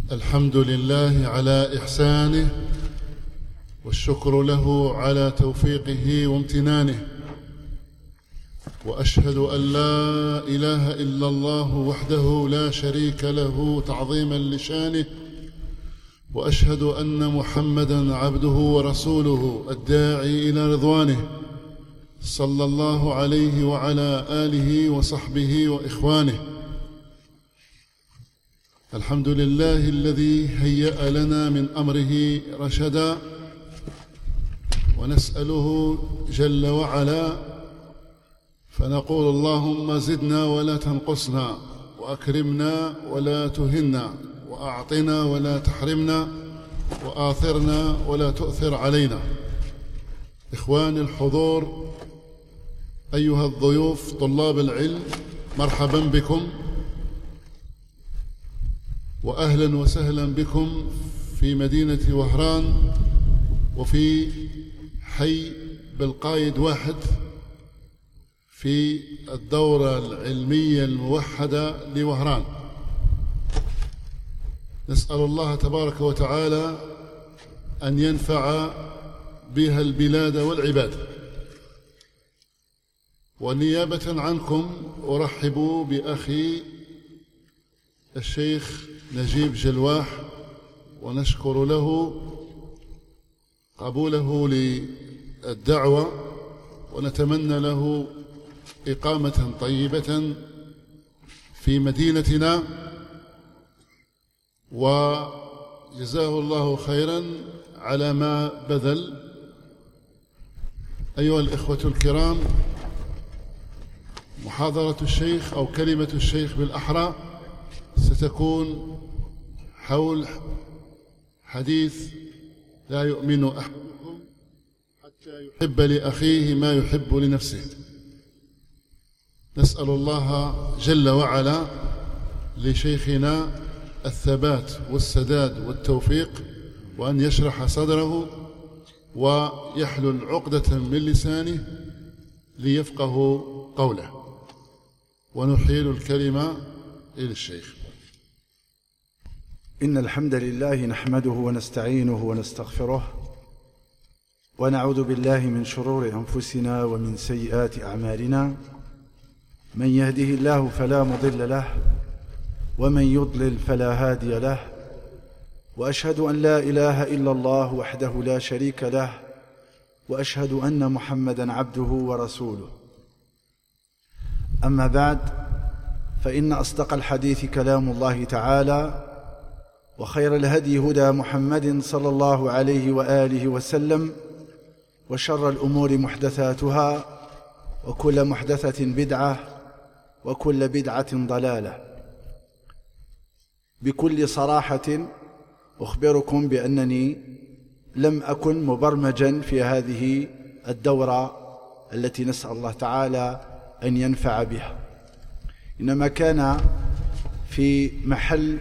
الحمد لله على إحسانه، والشكر له على توفيقه وامتنانه، وأشهد أن لا إله إلا الله وحده لا شريك له تعظيما لشانه، وأشهد أن محمدا عبده ورسوله الداعي إلى رضوانه، صلى الله عليه وعلى آله وصحبه وإخوانه. الحمد لله الذي هيأ لنا من أمره رشدا، ونسأله جل وعلا فنقول اللهم زدنا ولا تنقصنا، وأكرمنا ولا تهنا، وأعطنا ولا تحرمنا، وآثرنا ولا تؤثر علينا. إخواني الحضور، أيها الضيوف طلاب العلم، مرحبا بكم وأهلا وسهلا بكم في مدينة وهران، وفي حي بالقايد واحد، في الدورة العلمية الموحدة لوهران. نسأل الله تبارك وتعالى أن ينفع بها البلاد والعباد. ونيابة عنكم أرحب بأخي الشيخ نجيب جلواح، ونشكر له قبوله للدعوة، ونتمنى له إقامة طيبة في مدينتنا، وجزاه الله خيرا على ما بذل. أيها الإخوة الكرام، محاضرة الشيخ أو كلمة الشيخ بالأحرى ستكون حول حديث لا يؤمن أحدكم حتى يحب لأخيه ما يحب لنفسه. نسأل الله جل وعلا لشيخنا الثبات والسداد والتوفيق، وأن يشرح صدره ويحلل عقدة من لسانه ليفقه قوله. ونحيل الكلمة إلى الشيخ. إن الحمد لله نحمده ونستعينه ونستغفره، ونعوذ بالله من شرور أنفسنا ومن سيئات أعمالنا. من يهده الله فلا مضل له، ومن يضلل فلا هادي له، وأشهد أن لا إله إلا الله وحده لا شريك له، وأشهد أن محمدا عبده ورسوله. أما بعد، فإن أصدق الحديث كلام الله تعالى، وخير الهدي هدى محمد صلى الله عليه وآله وسلم، وشر الأمور محدثاتها، وكل محدثة بدعة، وكل بدعة ضلالة. بكل صراحة أخبركم بأنني لم أكن مبرمجا في هذه الدورة التي نسأل الله تعالى أن ينفع بها، إنما كان في محل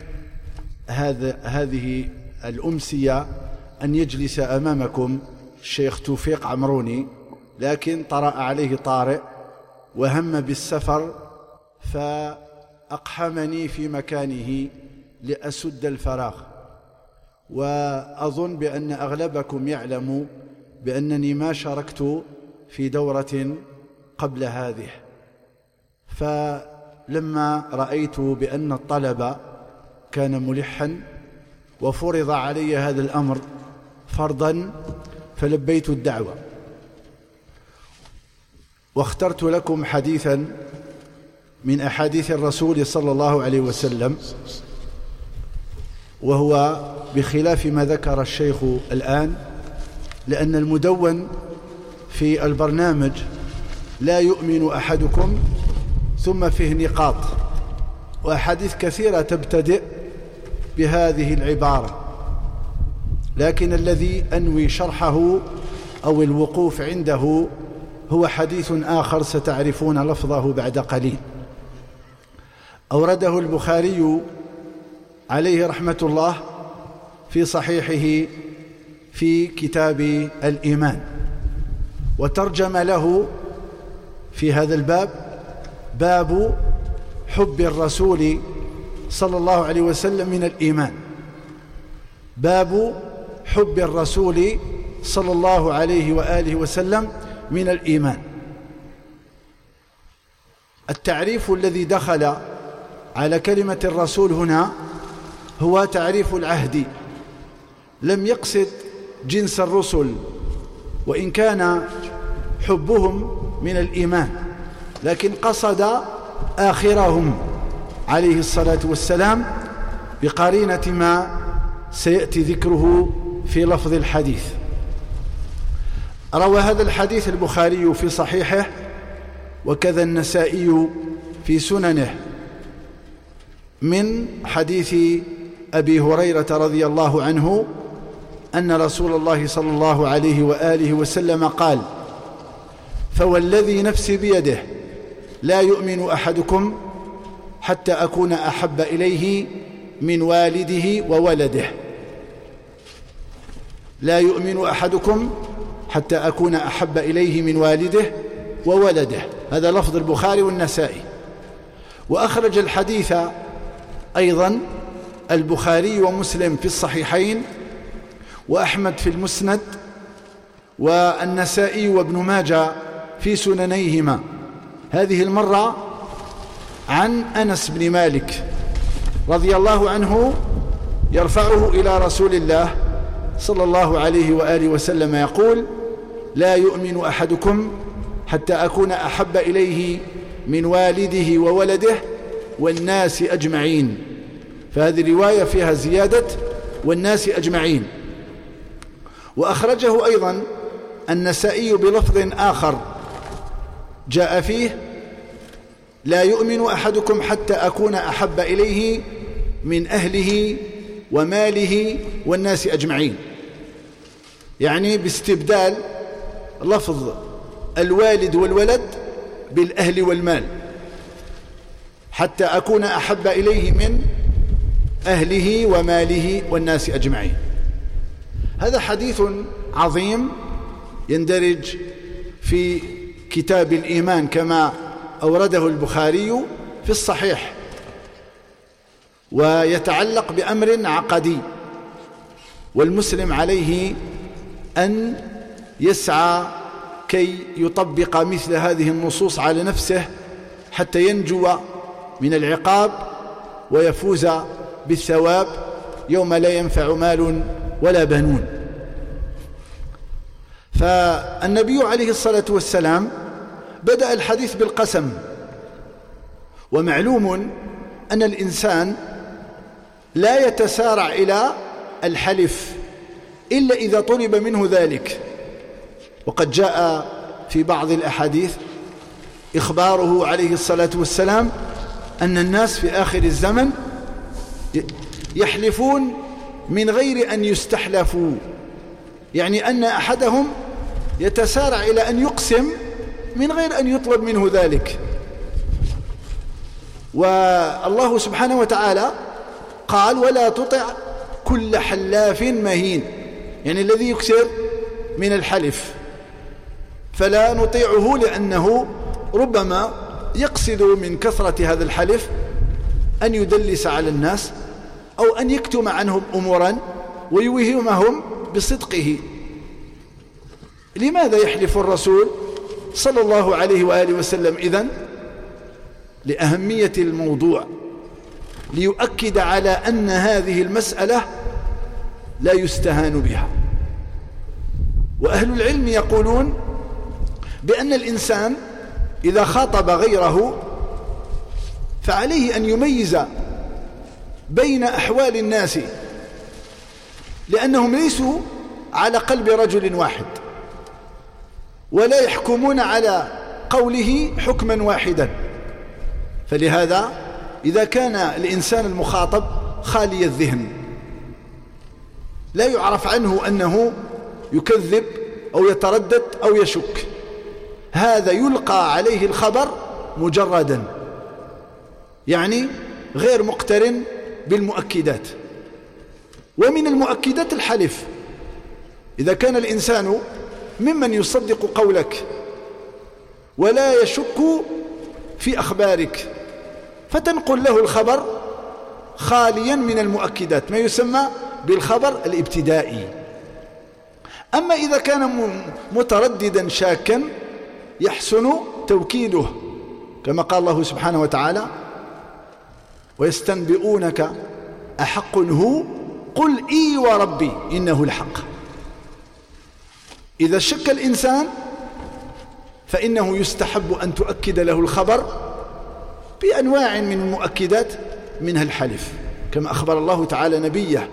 هذه الأمسية أن يجلس أمامكم الشيخ توفيق عمروني، لكن طرأ عليه طارئ وهم بالسفر، فأقحمني في مكانه لأسد الفراغ. وأظن بأن أغلبكم يعلم بأنني ما شاركت في دورة قبل هذه، فلما رأيت بأن الطلب كان ملحا وفرض علي هذا الأمر فرضا، فلبيت الدعوة، واخترت لكم حديثا من أحاديث الرسول صلى الله عليه وسلم، وهو بخلاف ما ذكر الشيخ الآن، لأن المدون في البرنامج لا يؤمن أحدكم ثم فيه نقاط، وأحاديث كثيرة تبتدئ بهذه العبارة، لكن الذي أنوي شرحه أو الوقوف عنده هو حديث آخر ستعرفون لفظه بعد قليل. أورده البخاري عليه رحمة الله في صحيحه في كتاب الإيمان، وترجم له في هذا الباب باب حب الرسول صلى الله عليه وسلم من الإيمان. باب حب الرسول صلى الله عليه وآله وسلم من الإيمان. التعريف الذي دخل على كلمة الرسول هنا هو تعريف العهد، لم يقصد جنس الرسل، وإن كان حبهم من الإيمان، لكن قصد آخرهم عليه الصلاة والسلام بقرينة ما سيأتي ذكره في لفظ الحديث. روى هذا الحديث البخاري في صحيحه، وكذا النسائي في سننه، من حديث أبي هريرة رضي الله عنه أن رسول الله صلى الله عليه وآله وسلم قال: فوالذي نفسي بيده لا يؤمن أحدكم حتى أكون أحب إليه من والده وولده. لا يؤمن أحدكم حتى أكون أحب إليه من والده وولده. هذا لفظ البخاري والنسائي. وأخرج الحديث أيضا البخاري ومسلم في الصحيحين، وأحمد في المسند، والنسائي وابن ماجه في سننيهما، هذه المرة عن أنس بن مالك رضي الله عنه يرفعه إلى رسول الله صلى الله عليه وآله وسلم يقول: لا يؤمن أحدكم حتى أكون أحب إليه من والده وولده والناس أجمعين. فهذه رواية فيها زيادة والناس أجمعين. وأخرجه أيضا النسائي بلفظ آخر جاء فيه: لا يؤمن أحدكم حتى أكون أحب إليه من أهله وماله والناس أجمعين، يعني باستبدال لفظ الوالد والولد بالأهل والمال، حتى أكون أحب إليه من أهله وماله والناس أجمعين. هذا حديث عظيم يندرج في كتاب الإيمان كما أورده البخاري في الصحيح، ويتعلق بأمر عقدي، والمسلم عليه أن يسعى كي يطبق مثل هذه النصوص على نفسه حتى ينجو من العقاب ويفوز بالثواب يوم لا ينفع مال ولا بنون. فالنبي عليه الصلاة والسلام بدأ الحديث بالقسم، ومعلوم أن الإنسان لا يتسارع إلى الحلف إلا إذا طلب منه ذلك. وقد جاء في بعض الأحاديث إخباره عليه الصلاة والسلام أن الناس في آخر الزمن يحلفون من غير أن يستحلفوا، يعني أن أحدهم يتسارع إلى أن يقسم من غير أن يطلب منه ذلك. والله سبحانه وتعالى قال: ولا تطع كل حلاف مهين، يعني الذي يكثر من الحلف، فلا نطيعه، لأنه ربما يقصد من كثرة هذا الحلف أن يدلس على الناس أو أن يكتم عنهم أمورا ويوهمهم بصدقه. لماذا يحلف الرسول صلى الله عليه وآله وسلم إذن؟ لأهمية الموضوع، ليؤكد على أن هذه المسألة لا يستهان بها. وأهل العلم يقولون بأن الإنسان إذا خاطب غيره فعليه أن يميز بين أحوال الناس، لأنهم ليسوا على قلب رجل واحد، ولا يحكمون على قوله حكما واحدا. فلهذا إذا كان الإنسان المخاطب خالي الذهن، لا يعرف عنه أنه يكذب أو يتردد أو يشك، هذا يلقى عليه الخبر مجردا، يعني غير مقترن بالمؤكدات. ومن المؤكدات الحلف. إذا كان الإنسان ممن يصدق قولك ولا يشك في أخبارك، فتنقل له الخبر خاليا من المؤكدات، ما يسمى بالخبر الابتدائي. أما إذا كان مترددا شاكا يحسن توكيده، كما قال الله سبحانه وتعالى: ويستنبئونك أحق هو قل إي وربي إنه الحق. إذا شك الإنسان فإنه يستحب أن تؤكد له الخبر بأنواع من المؤكدات، منها الحلف كما أخبر الله تعالى نبيه.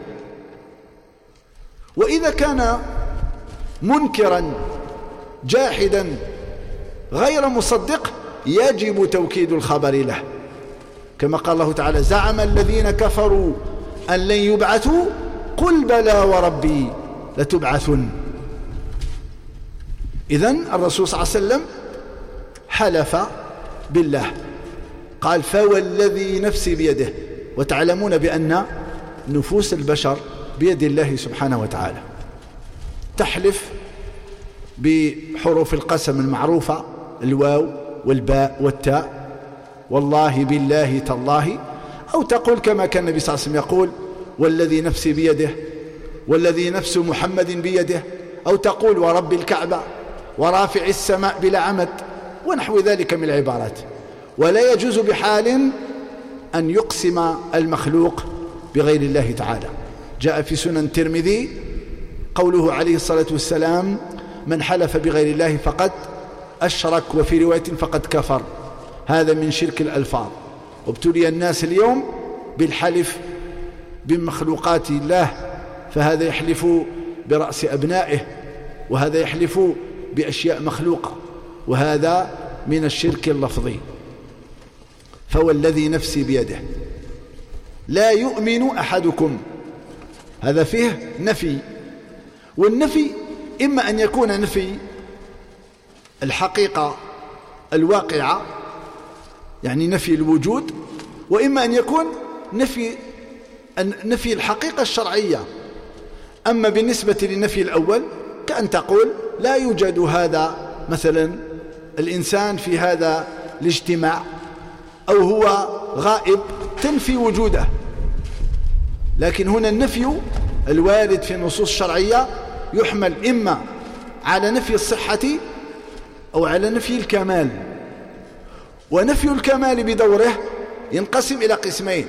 وإذا كان منكرا جاحدا غير مصدق يجب توكيد الخبر له، كما قال الله تعالى: زعم الذين كفروا أن لن يبعثوا قل بلى وربي لتبعثن. إذن الرسول صلى الله عليه وسلم حلف بالله، قال: فوالذي نفسي بيده. وتعلمون بأن نفوس البشر بيد الله سبحانه وتعالى. تحلف بحروف القسم المعروفة: الواو والباء والتاء، والله بالله تالله، أو تقول كما كان النبي صلى الله عليه وسلم يقول: والذي نفسي بيده، والذي نفس محمد بيده، أو تقول: ورب الكعبة، ورافع السماء بلا عمد، ونحو ذلك من العبارات. ولا يجوز بحال أن يقسم المخلوق بغير الله تعالى. جاء في سنن الترمذي قوله عليه الصلاة والسلام: من حلف بغير الله فقد أشرك، وفي رواية فقد كفر. هذا من شرك الألفاظ. وابتلي الناس اليوم بالحلف بمخلوقات الله، فهذا يحلف برأس أبنائه، وهذا يحلف بأشياء مخلوقة، وهذا من الشرك اللفظي. فوالذي نفسي بيده لا يؤمن أحدكم، هذا فيه نفي. والنفي إما أن يكون نفي الحقيقة الواقعة، يعني نفي الوجود، وإما أن يكون نفي الحقيقة الشرعية. أما بالنسبة للنفي الأول كأن تقول: لا يوجد هذا مثلا الإنسان في هذا الاجتماع، أو هو غائب، تنفي وجوده. لكن هنا النفي الوارد في النصوص الشرعية يحمل إما على نفي الصحة أو على نفي الكمال. ونفي الكمال بدوره ينقسم إلى قسمين: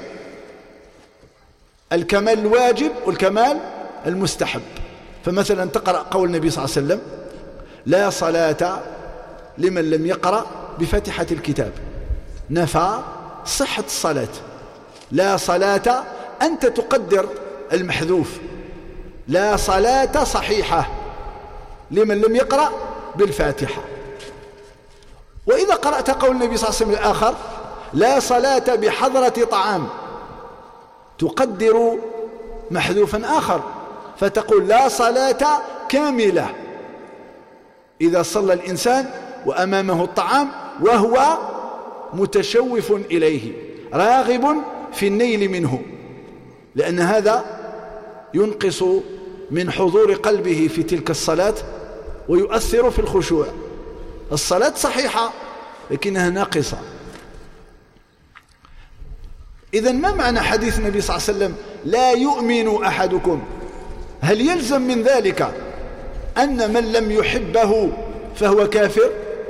الكمال الواجب والكمال المستحب. فمثلا تقرأ قول النبي صلى الله عليه وسلم: لا صلاة لمن لم يقرأ بفاتحة الكتاب، نفى صحة الصلاة. لا صلاة أنت تقدر المحذوف، لا صلاة صحيحة لمن لم يقرأ بالفاتحة. وإذا قرأت قول النبي صلى الله عليه وسلم الآخر: لا صلاة بحضرة طعام، تقدر محذوفا آخر، فتقول: لا صلاة كاملة إذا صلى الإنسان وأمامه الطعام وهو متشوف إليه راغب في النيل منه، لأن هذا ينقص من حضور قلبه في تلك الصلاة ويؤثر في الخشوع. الصلاة صحيحة لكنها ناقصة. إذن ما معنى حديث النبي صلى الله عليه وسلم: لا يؤمن أحدكم؟ هل يلزم من ذلك أن من لم يحبه فهو كافر؟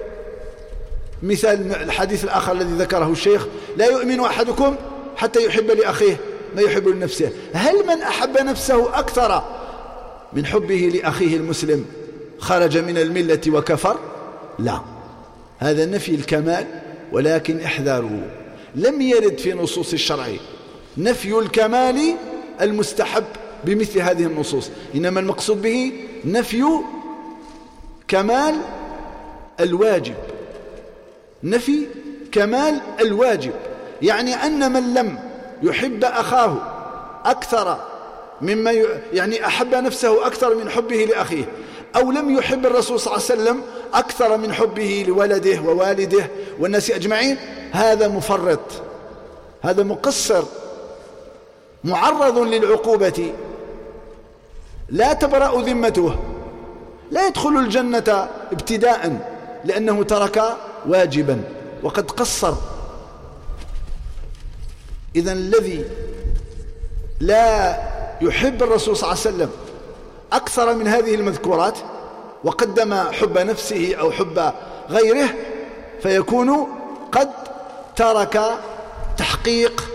مثال الحديث الآخر الذي ذكره الشيخ: لا يؤمن أحدكم حتى يحب لأخيه ما يحب لنفسه. هل من أحب نفسه أكثر من حبه لأخيه المسلم خرج من الملة وكفر؟ لا، هذا نفي الكمال. ولكن احذروا، لم يرد في نصوص الشرع نفي الكمال المستحب بمثل هذه النصوص، إنما المقصود به نفي كمال الواجب. نفي كمال الواجب يعني أن من لم يحب أخاه أكثر مما يعني أحب نفسه أكثر من حبه لأخيه، أو لم يحب الرسول صلى الله عليه وسلم أكثر من حبه لولده ووالده والناس أجمعين، هذا مفرط، هذا مقصر، معرض للعقوبة، لا تبرأ ذمته، لا يدخل الجنة ابتداء لأنه ترك واجبا وقد قصر. إذن الذي لا يحب الرسول صلى الله عليه وسلم أكثر من هذه المذكورات وقدم حب نفسه أو حب غيره، فيكون قد ترك تحقيق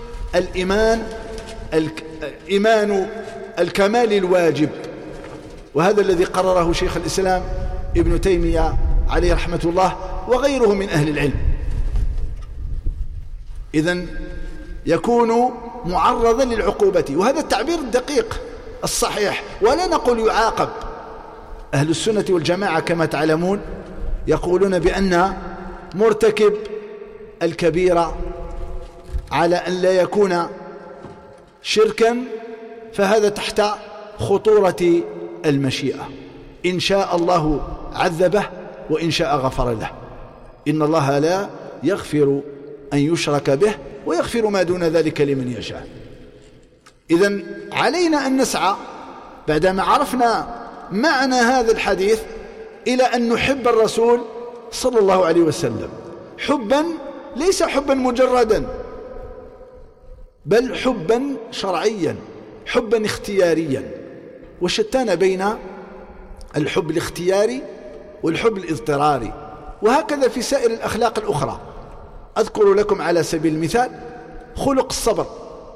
إيمان الكمال الواجب، وهذا الذي قرره شيخ الإسلام ابن تيمية عليه رحمة الله وغيره من أهل العلم. إذن يكون معرضا للعقوبة، وهذا التعبير الدقيق الصحيح، ولا نقول يعاقب. أهل السنة والجماعة كما تعلمون يقولون بأن مرتكب الكبيرة على أن لا يكون شركا فهذا تحت خطورة المشيئة، إن شاء الله عذبه وإن شاء غفر له. إن الله لا يغفر أن يشرك به ويغفر ما دون ذلك لمن يشاء. إذن علينا أن نسعى بعدما عرفنا معنى هذا الحديث إلى أن نحب الرسول صلى الله عليه وسلم حبا ليس حبا مجردا، بل حبا شرعيا، حبا اختياريا. وشتان بين الحب الاختياري والحب الاضطراري، وهكذا في سائر الأخلاق الأخرى. أذكر لكم على سبيل المثال خلق الصبر.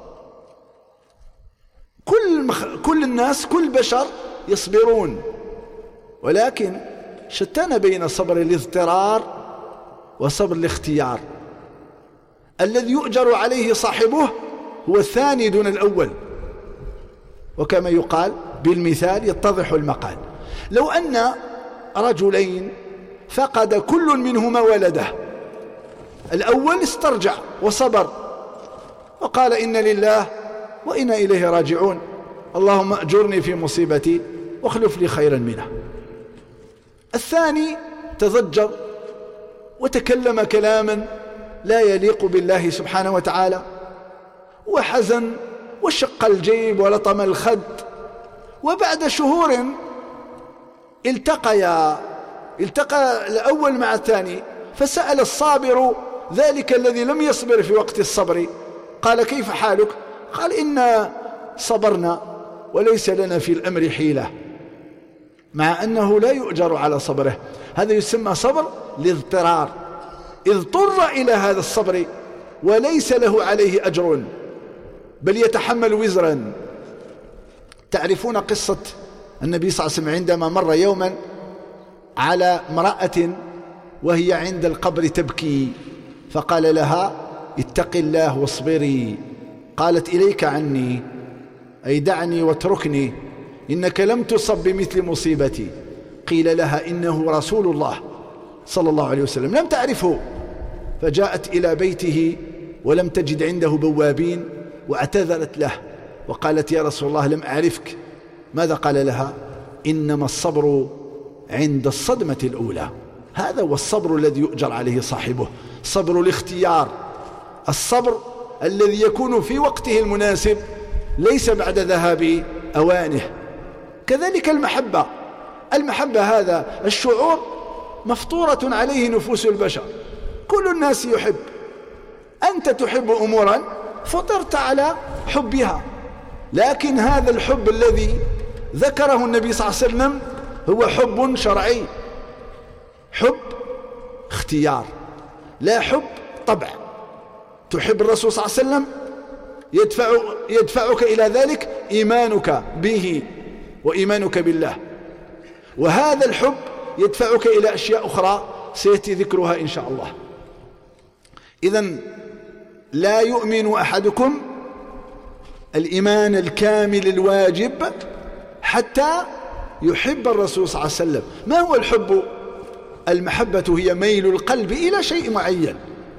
كل الناس، كل البشر يصبرون، ولكن شتان بين صبر الاضطرار وصبر الاختيار. الذي يؤجر عليه صاحبه هو الثاني دون الأول، وكما يقال بالمثال يتضح المقال. لو أن رجلين فقد كل منهما ولده، الأول استرجع وصبر وقال إن لله وإنا إليه راجعون، اللهم أجرني في مصيبتي واخلف لي خيرا منها. الثاني تضجر وتكلم كلاما لا يليق بالله سبحانه وتعالى، وحزن وشق الجيب ولطم الخد، وبعد شهور التقى الأول مع الثاني، فسأل الصابر ذلك الذي لم يصبر في وقت الصبر، قال كيف حالك؟ قال إنا صبرنا وليس لنا في الأمر حيلة، مع أنه لا يؤجر على صبره. هذا يسمى صبر الاضطرار، اضطر إلى هذا الصبر وليس له عليه أجر بل يتحمل وزرا. تعرفون قصة النبي صلى الله عليه وسلم عندما مر يوما على امرأة وهي عند القبر تبكي، فقال لها اتق الله واصبري، قالت إليك عني، أي دعني واتركني، إنك لم تصب بمثل مصيبتي. قيل لها إنه رسول الله صلى الله عليه وسلم، لم تعرفه، فجاءت إلى بيته ولم تجد عنده بوابين واعتذرت له وقالت يا رسول الله لم أعرفك. ماذا قال لها؟ إنما الصبر عند الصدمة الأولى. هذا هو الصبر الذي يؤجر عليه صاحبه، صبر الاختيار، الصبر الذي يكون في وقته المناسب ليس بعد ذهاب أوانه. كذلك المحبة هذا الشعور مفطورة عليه نفوس البشر، كل الناس يحب. أنت تحب أمورا فطرت على حبها، لكن هذا الحب الذي ذكره النبي صلى الله عليه وسلم هو حب شرعي، حب اختيار، لا حب طبع. تحب الرسول صلى الله عليه وسلم يدفعك إلى ذلك إيمانك به وإيمانك بالله، وهذا الحب يدفعك إلى أشياء أخرى سيأتي ذكرها إن شاء الله. إذن لا يؤمن أحدكم الإيمان الكامل الواجب حتى يحب الرسول صلى الله عليه وسلم. ما هو الحب؟ المحبة هي ميل القلب إلى شيء معين،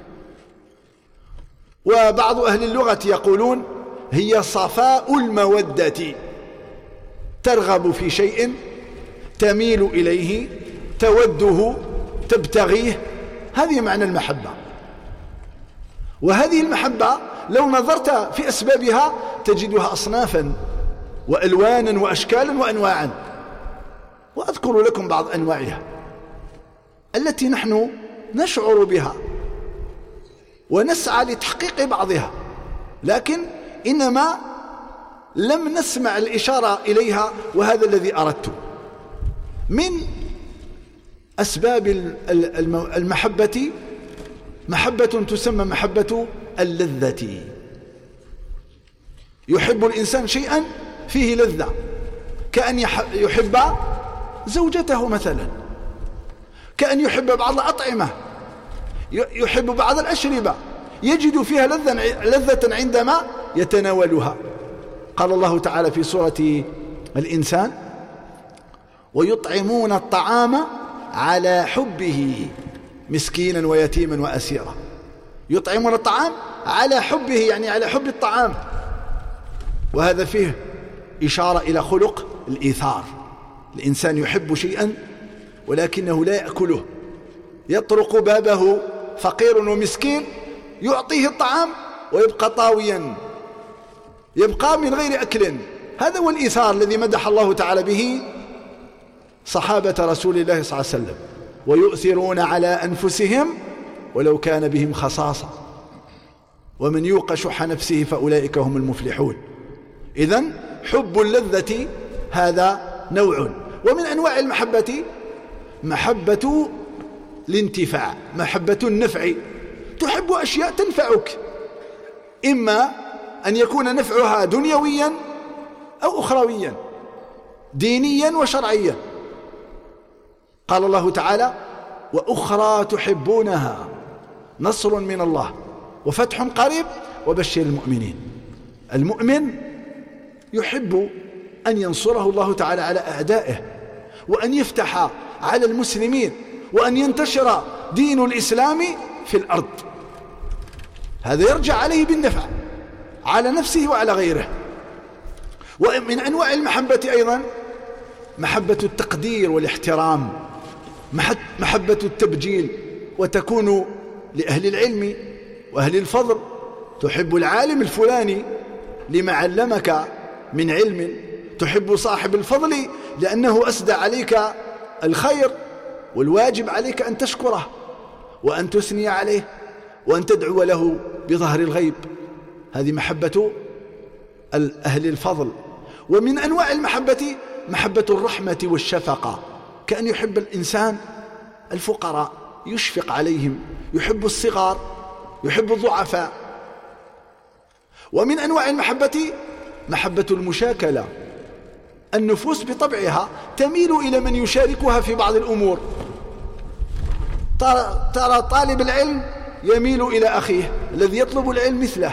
وبعض أهل اللغة يقولون هي صفاء المودة، ترغب في شيء، تميل إليه، توده، تبتغيه، هذه معنى المحبة. وهذه المحبة لو نظرت في أسبابها تجدها أصنافا وألوانا وأشكالا وأنواعا، وأذكر لكم بعض أنواعها التي نحن نشعر بها ونسعى لتحقيق بعضها، لكن إنما لم نسمع الإشارة إليها، وهذا الذي أردت. من أسباب المحبة محبة تسمى محبة اللذة. يحب الإنسان شيئا فيه لذة، كأن يحب زوجته مثلا، كأن يحب بعض الأطعمة، يحب بعض الأشربة، يجد فيها لذة عندما يتناولها. قال الله تعالى في سورة الإنسان: ويطعمون الطعام على حبه مسكينا ويتيما وأسيرا. يطعمون الطعام على حبه، يعني على حب الطعام، وهذا فيه إشارة إلى خلق الإيثار. الإنسان يحب شيئا ولكنه لا يأكله، يطرق بابه فقير ومسكين يعطيه الطعام ويبقى طاويا، يبقى من غير أكل. هذا هو الإيثار الذي مدح الله تعالى به صحابة رسول الله صلى الله عليه وسلم: ويؤثرون على أنفسهم ولو كان بهم خصاصة ومن يوق شح نفسه فأولئك هم المفلحون. إذن حب اللذة هذا نوع. ومن أنواع المحبة محبة الانتفاع، محبة النفع. تحب أشياء تنفعك، إما أن يكون نفعها دنيويا أو أخرويا، دينيا وشرعيا. قال الله تعالى: وأخرى تحبونها نصر من الله وفتح قريب وبشر المؤمنين. المؤمن يحب أن ينصره الله تعالى على أعدائه، وأن يفتح على المسلمين، وأن ينتشر دين الإسلام في الأرض. هذا يرجع عليه بالنفع على نفسه وعلى غيره. ومن أنواع المحبة أيضا محبة التقدير والاحترام، محبة التبجيل، وتكون لأهل العلم وأهل الفضل. تحب العالم الفلاني لما علمك من علم، تحب صاحب الفضل لأنه أسدى عليك الخير، والواجب عليك أن تشكره وأن تثني عليه وأن تدعو له بظهر الغيب. هذه محبة أهل الفضل. ومن أنواع المحبة محبة الرحمة والشفقة، كأن يحب الإنسان الفقراء، يشفق عليهم، يحب الصغار، يحب الضعفاء. ومن أنواع المحبة محبة المشاكلة. النفوس بطبعها تميل إلى من يشاركها في بعض الأمور. ترى طالب العلم يميل إلى أخيه الذي يطلب العلم مثله،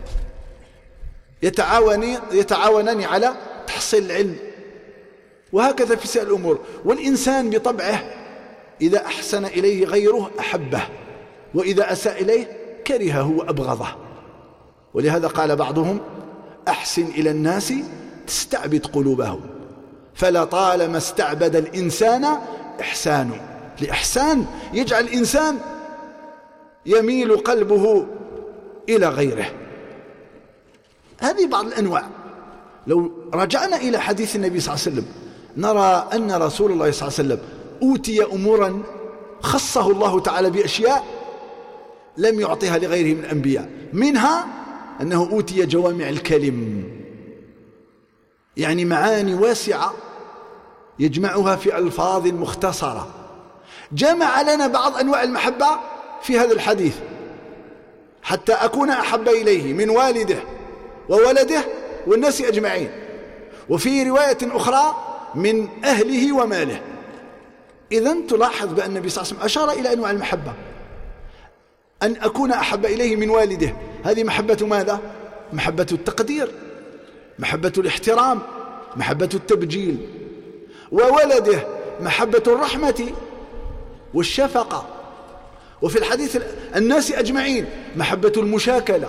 يتعاونان على تحصيل العلم، وهكذا في سائر الأمور. والإنسان بطبعه إذا أحسن إليه غيره أحبه، وإذا أساء إليه كرهه وأبغضه. ولهذا قال بعضهم: أحسن إلى الناس تستعبد قلوبهم، فلطالما استعبد الإنسان إحسانه. لإحسان يجعل الإنسان يميل قلبه إلى غيره. هذه بعض الأنواع. لو رجعنا إلى حديث النبي صلى الله عليه وسلم نرى أن رسول الله صلى الله عليه وسلم أوتي أمورا خصه الله تعالى بأشياء لم يعطيها لغيره من الأنبياء. منها أنه أوتي جوامع الكلم، يعني معاني واسعة يجمعها في ألفاظ مختصرة. جمع لنا بعض أنواع المحبة في هذا الحديث: حتى أكون أحب إليه من والده وولده والناس أجمعين. وفي رواية أخرى: من أهله وماله. إذن تلاحظ بأن النبي صلى الله عليه وسلم أشار إلى أنواع المحبة. أن أكون أحب إليه من والده، هذه محبة ماذا؟ محبة التقدير، محبة الاحترام، محبة التبجيل. وولده محبة الرحمة والشفقة. وفي الحديث الناس أجمعين محبة المشاكلة.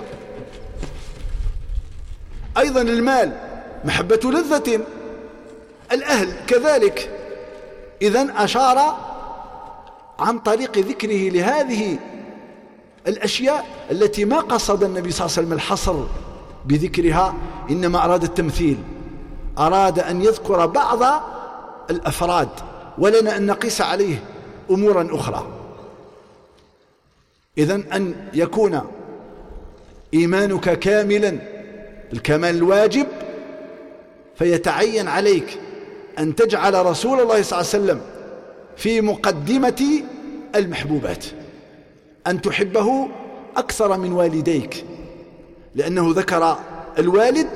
أيضا المال محبة لذة، الأهل كذلك. إذن أشار عن طريق ذكره لهذه الأشياء التي ما قصد النبي صلى الله عليه وسلم الحصر بذكرها، إنما أراد التمثيل، أراد أن يذكر بعض الأفراد ولنا أن نقيس عليه أمورا أخرى. إذن أن يكون إيمانك كاملا الكمال الواجب فيتعين عليك أن تجعل رسول الله صلى الله عليه وسلم في مقدمة المحبوبات، أن تحبه أكثر من والديك، لأنه ذكر الوالد.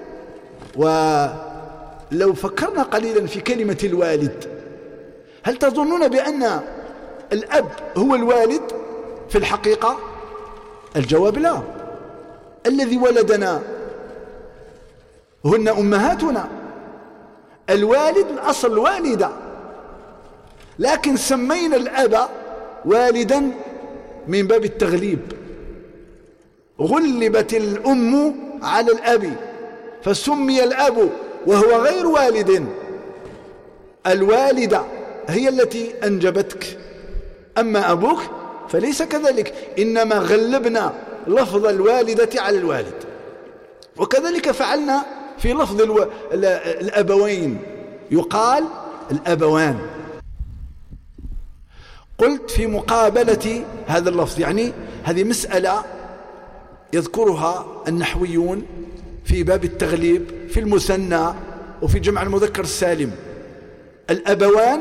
ولو فكرنا قليلا في كلمة الوالد، هل تظنون بأن الأب هو الوالد في الحقيقة؟ الجواب لا. الذي ولدنا هن أمهاتنا، الوالد الأصل والدة، لكن سمينا الأب والدا من باب التغليب. غلبت الأم على الأب فسمي الأب وهو غير والد. الوالدة هي التي أنجبتك، أما أبوك فليس كذلك، إنما غلبنا لفظ الوالدة على الوالد. وكذلك فعلنا في لفظ الأبوين، يقال الأبوان. قلت في مقابلة هذا اللفظ، يعني هذه مسألة يذكرها النحويون في باب التغليب في المثنى وفي جمع المذكر السالم. الأبوان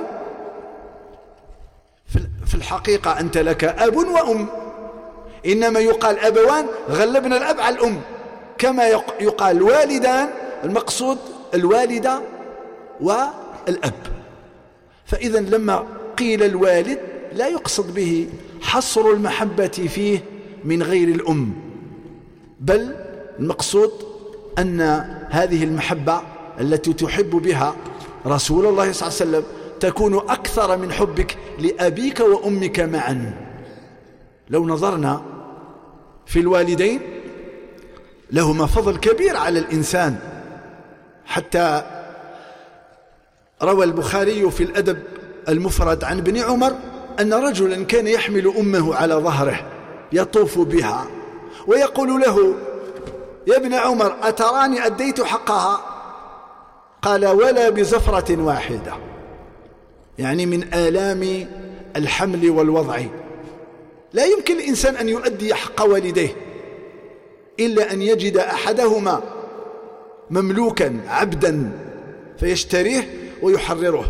في الحقيقة أنت لك أب وأم، إنما يقال أبوان غلبنا الأب على الأم، كما يقال والدان، المقصود الوالدة والأب. فإذا لما قيل الوالد لا يقصد به حصر المحبة فيه من غير الأم، بل المقصود أن هذه المحبة التي تحب بها رسول الله صلى الله عليه وسلم تكون أكثر من حبك لأبيك وأمك معا. لو نظرنا في الوالدين لهما فضل كبير على الإنسان، حتى روى البخاري في الأدب المفرد عن ابن عمر أن رجلا كان يحمل أمه على ظهره يطوف بها ويقول له: يا ابن عمر أتراني أديت حقها؟ قال: ولا بزفرة واحدة، يعني من آلام الحمل والوضع. لا يمكن الإنسان أن يؤدي حق والديه إلا أن يجد أحدهما مملوكا عبدا فيشتريه ويحرره.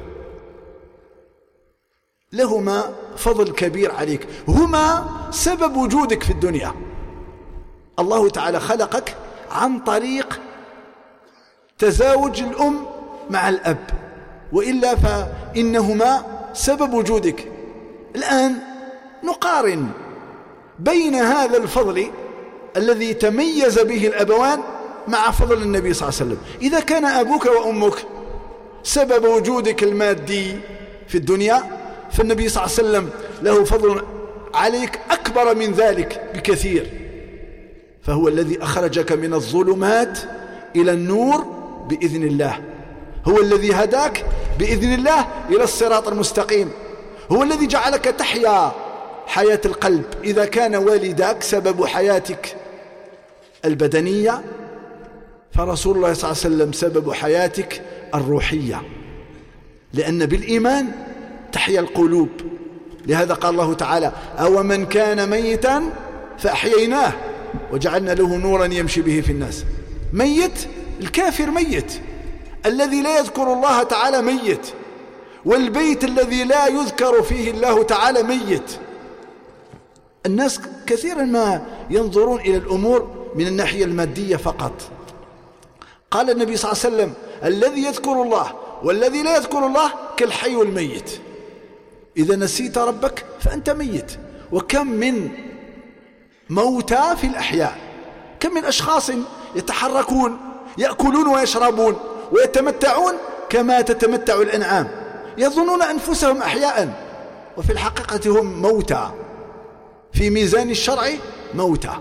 لهما فضل كبير عليك، هما سبب وجودك في الدنيا. الله تعالى خلقك عن طريق تزاوج الأم مع الأب، وإلا فإنهما سبب وجودك. الآن نقارن بين هذا الفضل الذي تميز به الأبوان مع فضل النبي صلى الله عليه وسلم. إذا كان أبوك وأمك سبب وجودك المادي في الدنيا، فالنبي صلى الله عليه وسلم له فضل عليك أكبر من ذلك بكثير، فهو الذي أخرجك من الظلمات إلى النور بإذن الله، هو الذي هداك بإذن الله إلى الصراط المستقيم، هو الذي جعلك تحيا حياة القلب. إذا كان والداك سبب حياتك البدنية، فرسول الله صلى الله عليه وسلم سبب حياتك الروحية، لأن بالإيمان تحيا القلوب. لهذا قال الله تعالى: أو من كان ميتا فأحييناه وجعلنا له نورا يمشي به في الناس. ميت، الكافر ميت، الذي لا يذكر الله تعالى ميت، والبيت الذي لا يذكر فيه الله تعالى ميت. الناس كثيرا ما ينظرون إلى الأمور من الناحية المادية فقط. قال النبي صلى الله عليه وسلم: الذي يذكر الله والذي لا يذكر الله كالحي والميت. إذا نسيت ربك فأنت ميت. وكم من موتى في الأحياء، كم من أشخاص يتحركون يأكلون ويشربون ويتمتعون كما تتمتع الأنعام، يظنون أنفسهم أحياء وفي الحقيقة هم موتى، في ميزان الشرع موتى.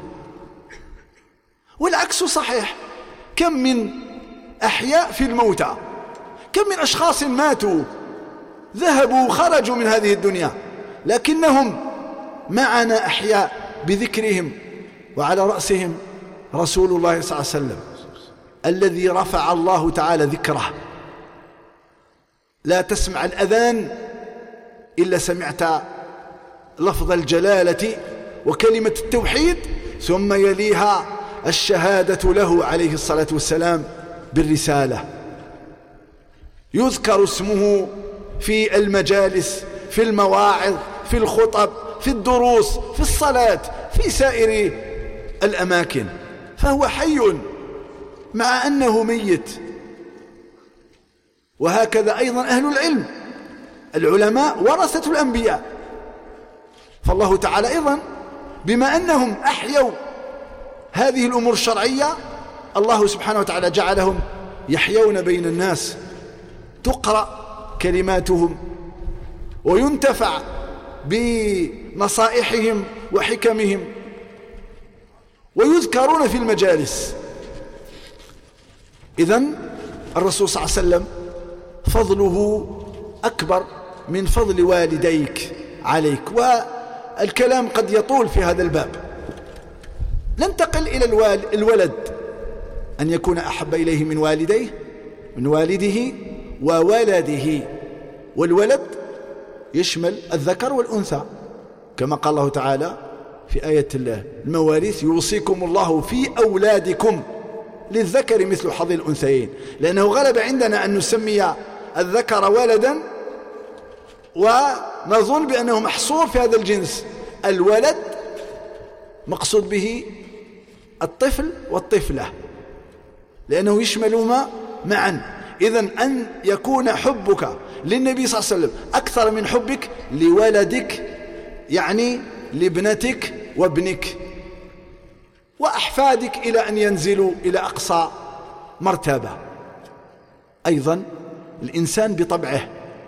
والعكس صحيح، كم من أحياء في الموتى، كم من أشخاص ماتوا ذهبوا خرجوا من هذه الدنيا، لكنهم معنا أحياء بذكرهم، وعلى رأسهم رسول الله صلى الله عليه وسلم الذي رفع الله تعالى ذكره. لا تسمع الأذان إلا سمعت لفظ الجلالة وكلمة التوحيد، ثم يليها الشهادة له عليه الصلاة والسلام بالرسالة. يذكر اسمه في المجالس، في المواعظ، في الخطب، في الدروس، في الصلاة، في سائر الأماكن، فهو حي مع أنه ميت. وهكذا أيضا أهل العلم، العلماء ورثة الأنبياء، فالله تعالى أيضا بما أنهم أحيوا هذه الأمور الشرعية، الله سبحانه وتعالى جعلهم يحيون بين الناس، تقرأ كلماتهم وينتفع بنصائحهم وحكمهم، ويذكرون في المجالس. إذن الرسول صلى الله عليه وسلم فضله أكبر من فضل والديك عليك. والكلام قد يطول في هذا الباب. ننتقل إلى الولد، أن يكون أحب إليه من والديه، من والده وولده. والولد يشمل الذكر والأنثى، كما قال الله تعالى في آية الله المواريث: يوصيكم الله في أولادكم للذكر مثل حظ الأنثيين. لأنه غلب عندنا أن نسمي الذكر ولدا ونظن بأنه محصور في هذا الجنس. الولد مقصود به الطفل والطفلة، لأنه يشملهما معا. إذن أن يكون حبك للنبي صلى الله عليه وسلم أكثر من حبك لولدك، يعني لابنتك وابنك وأحفادك، إلى أن ينزلوا إلى أقصى مرتبة. أيضا الإنسان بطبعه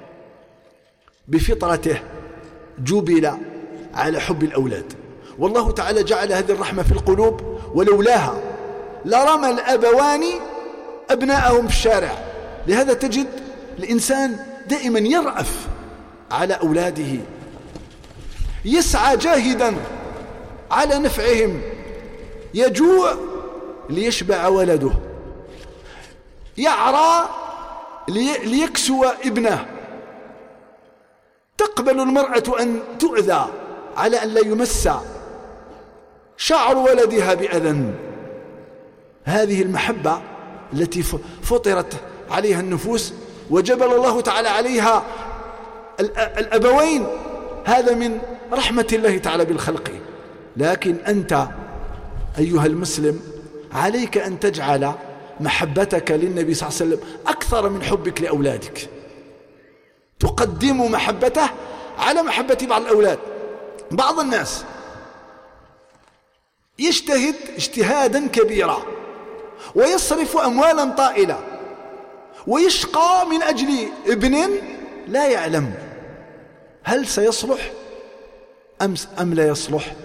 بفطرته جبل على حب الأولاد، والله تعالى جعل هذه الرحمة في القلوب، ولولاها لرمى الأبوان أبناءهم في الشارع. لهذا تجد الإنسان دائما يرأف على أولاده، يسعى جاهدا على نفعهم، يجوع ليشبع ولده، يعرى ليكسو ابنه. تقبل المرأة أن تؤذى على أن لا يمس شعر ولدها بأذى. هذه المحبة التي فطرت عليها النفوس وجبل الله تعالى عليها الأبوين، هذا من رحمة الله تعالى بالخلق. لكن أنت أيها المسلم عليك أن تجعل محبتك للنبي صلى الله عليه وسلم أكثر من حبك لأولادك، تقدم محبته على محبة بعض الأولاد. بعض الناس يجتهد اجتهادا كبيرا ويصرف أموالا طائلة ويشقى من أجل ابن لا يعلم هل سيصلح أم لا يصلح،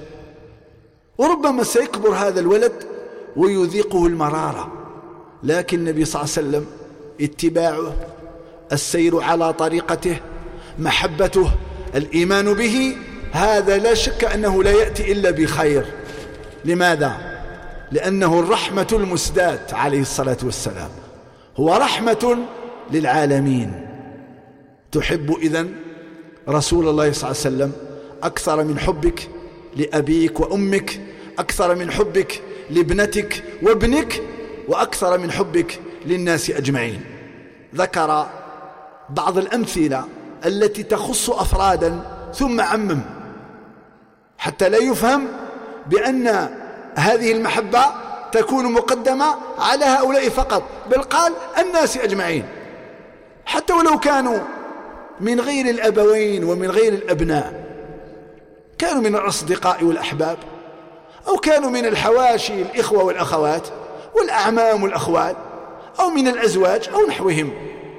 وربما سيكبر هذا الولد ويذيقه المرارة. لكن النبي صلى الله عليه وسلم اتباعه، السير على طريقته، محبته، الإيمان به، هذا لا شك أنه لا يأتي إلا بخير. لماذا؟ لأنه الرحمة المسداة عليه الصلاة والسلام، هو رحمة للعالمين. تحب إذن رسول الله صلى الله عليه وسلم أكثر من حبك لأبيك وأمك، أكثر من حبك لابنتك وابنك، وأكثر من حبك للناس أجمعين. ذكر بعض الأمثلة التي تخص أفرادا ثم عمم، حتى لا يفهم بأن هذه المحبة تكون مقدمة على هؤلاء فقط، بل قال الناس أجمعين، حتى ولو كانوا من غير الأبوين ومن غير الأبناء، كانوا من الأصدقاء والأحباب، أو كانوا من الحواشي الإخوة والأخوات والأعمام والأخوال، أو من الأزواج أو نحوهم.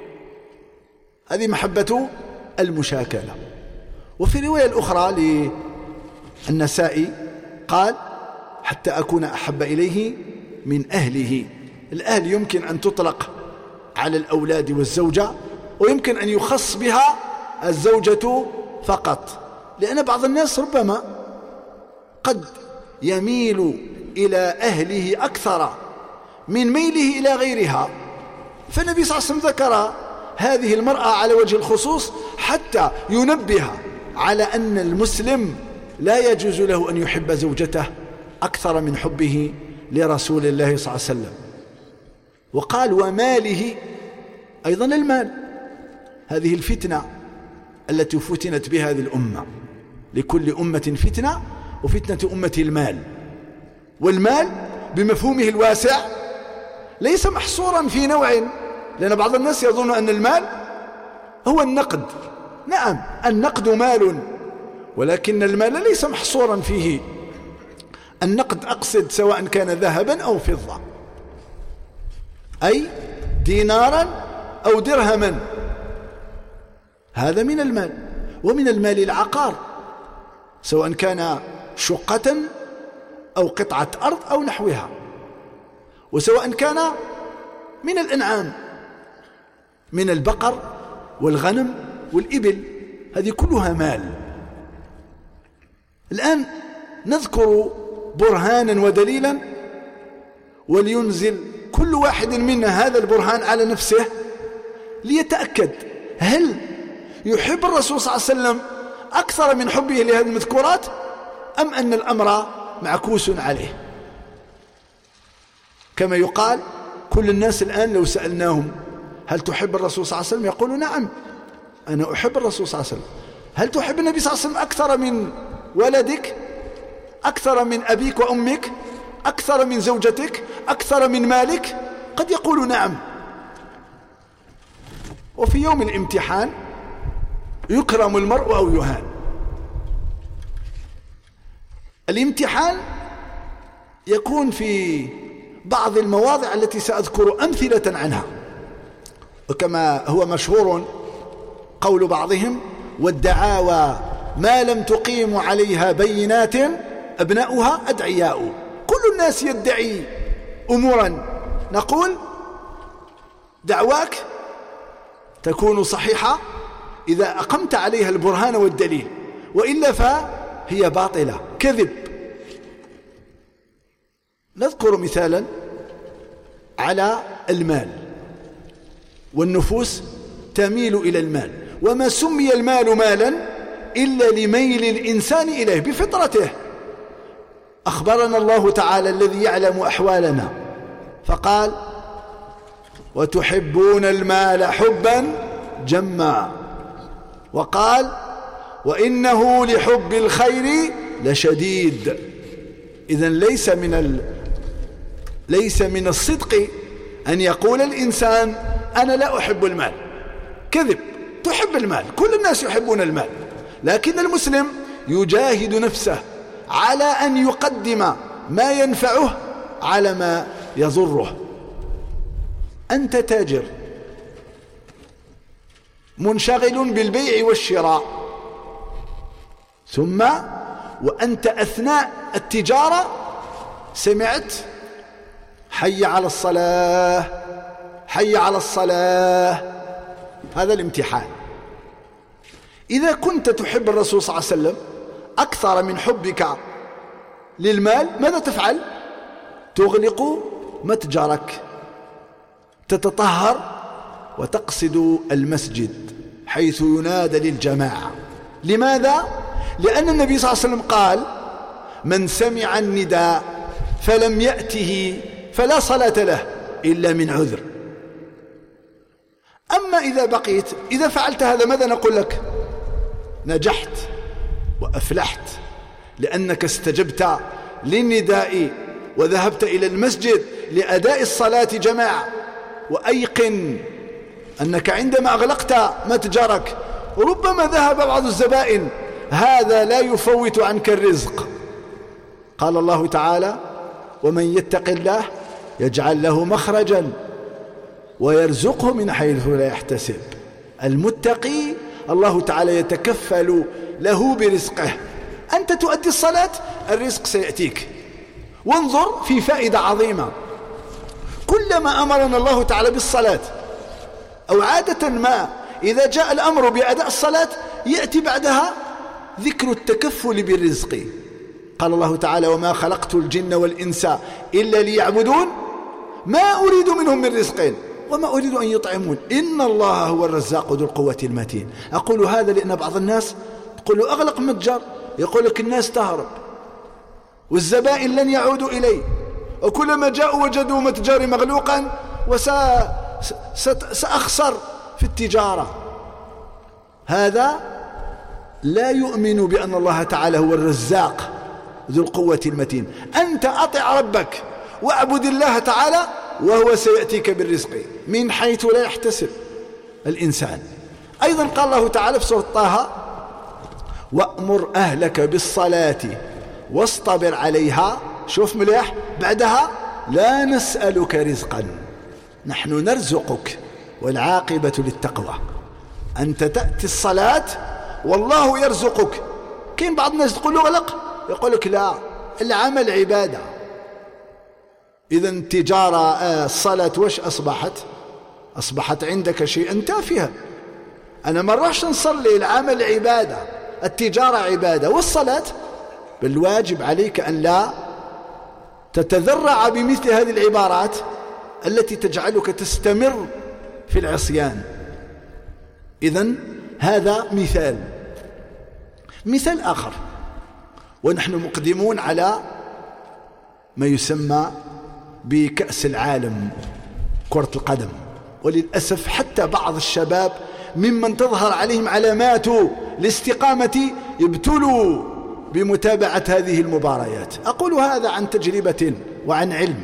هذه محبة المشاكلة. وفي الرواية الأخرى للنسائي قال: حتى أكون أحب إليه من أهله. الأهل يمكن أن تطلق على الأولاد والزوجة، ويمكن أن يخص بها الزوجة فقط، لأن بعض الناس ربما قد يميل إلى أهله أكثر من ميله إلى غيرها. فالنبي صلى الله عليه وسلم ذكر هذه المرأة على وجه الخصوص حتى ينبه على أن المسلم لا يجوز له أن يحب زوجته أكثر من حبه لرسول الله صلى الله عليه وسلم. وقال: وماله، أيضا المال، هذه الفتنة التي فتنت بها هذه الأمة. لكل أمة فتنة، وفتنة أمة المال. والمال بمفهومه الواسع ليس محصورا في نوع، لأن بعض الناس يظن أن المال هو النقد. نعم، النقد مال، ولكن المال ليس محصورا فيه. النقد أقصد سواء كان ذهبا أو فضة، أي دينارا أو درهما، هذا من المال. ومن المال العقار، سواء كان شقة أو قطعة أرض أو نحوها، وسواء كان من الأنعام، من البقر والغنم والإبل، هذه كلها مال. الآن نذكر برهانا ودليلا، ولينزل كل واحد منا هذا البرهان على نفسه ليتأكد هل يحب الرسول صلى الله عليه وسلم أكثر من حبه لهذه المذكورات، أم أن الأمر معكوس عليه. كما يقال كل الناس الآن لو سألناهم هل تحب الرسول صلى الله عليه وسلم يقولوا نعم أنا أحب الرسول صلى الله عليه وسلم. هل تحب النبي صلى الله عليه وسلم أكثر من ولدك، أكثر من أبيك وأمك، أكثر من زوجتك، أكثر من مالك؟ قد يقول نعم. وفي يوم الامتحان يكرم المرء أو يهان. الامتحان يكون في بعض المواضع التي سأذكر أمثلة عنها، وكما هو مشهور قول بعضهم: والدعاوى ما لم تقيم عليها بينات أبناؤها أدعياء. كل الناس يدعي أمورا، نقول دعواك تكون صحيحة إذا أقمت عليها البرهان والدليل، وإلا فهي باطلة، كذب. نذكر مثالا على المال. والنفوس تميل إلى المال، وما سمي المال مالا إلا لميل الإنسان إليه بفطرته. أخبرنا الله تعالى الذي يعلم أحوالنا فقال: وتحبون المال حبا جما، وقال: وإنه لحب الخير لشديد. إذن ليس من الصدق أن يقول الإنسان أنا لا أحب المال، كذب. تحب المال، كل الناس يحبون المال، لكن المسلم يجاهد نفسه على أن يقدم ما ينفعه على ما يضره. أنت تاجر منشغل بالبيع والشراء، ثم وأنت أثناء التجارة سمعت حي على الصلاة، حي على الصلاة. هذا الامتحان. إذا كنت تحب الرسول صلى الله عليه وسلم أكثر من حبك للمال، ماذا تفعل؟ تغلق متجرك، تتطهر وتقصد المسجد حيث ينادى للجماعة. لماذا؟ لأن النبي صلى الله عليه وسلم قال: من سمع النداء فلم يأته فلا صلاة له إلا من عذر. أما إذا فعلت هذا ماذا نقول لك؟ نجحت وأفلحت، لأنك استجبت للنداء وذهبت إلى المسجد لأداء الصلاة جماعة. وأيقن أنك عندما أغلقت متجرك ربما ذهب بعض الزبائن، هذا لا يفوت عنك الرزق. قال الله تعالى: ومن يتق الله يجعل له مخرجا ويرزقه من حيث لا يحتسب. المتقي الله تعالى يتكفل له برزقه. أنت تؤدي الصلاة، الرزق سيأتيك. وانظر في فائدة عظيمة: كلما أمرنا الله تعالى بالصلاة، أو عادة ما إذا جاء الأمر بأداء الصلاة يأتي بعدها ذكر التكفل بالرزق. قال الله تعالى: وما خلقت الجن والإنس إلا ليعبدون ما أريد منهم من رزق وما أريد أن يطعمون إن الله هو الرزاق ذو القوة المتين. أقول هذا لأن بعض الناس تقول له أغلق متجر، يقول لك الناس تهرب والزبائن لن يعودوا إليه، وكلما جاءوا وجدوا متجري مغلوقا وسأخسر في التجارة. هذا لا يؤمن بأن الله تعالى هو الرزاق ذو القوة المتين. أنت أطع ربك واعبد الله تعالى وهو سيأتيك بالرزق من حيث لا يحتسب الإنسان. أيضا قال الله تعالى في سورة طه: وأمر أهلك بالصلاة واصطبر عليها. شوف مليح بعدها: لا نسألك رزقا نحن نرزقك والعاقبة للتقوى. أنت تأتي الصلاة والله يرزقك. كاين بعض الناس تقول له غلق، يقول لك لا، العمل عبادة. إذا التجارة الصلاة وش أصبحت عندك شيئا تافها. أنا ما نروحش نصلي، العمل عبادة، التجارة عبادة، والصلاة بالواجب عليك أن لا تتذرع بمثل هذه العبارات التي تجعلك تستمر في العصيان. إذن هذا مثال آخر، ونحن مقدمون على ما يسمى بكأس العالم كرة القدم. وللأسف حتى بعض الشباب ممن تظهر عليهم علامات الاستقامة يبتلوا بمتابعة هذه المباريات. أقول هذا عن تجربة وعن علم.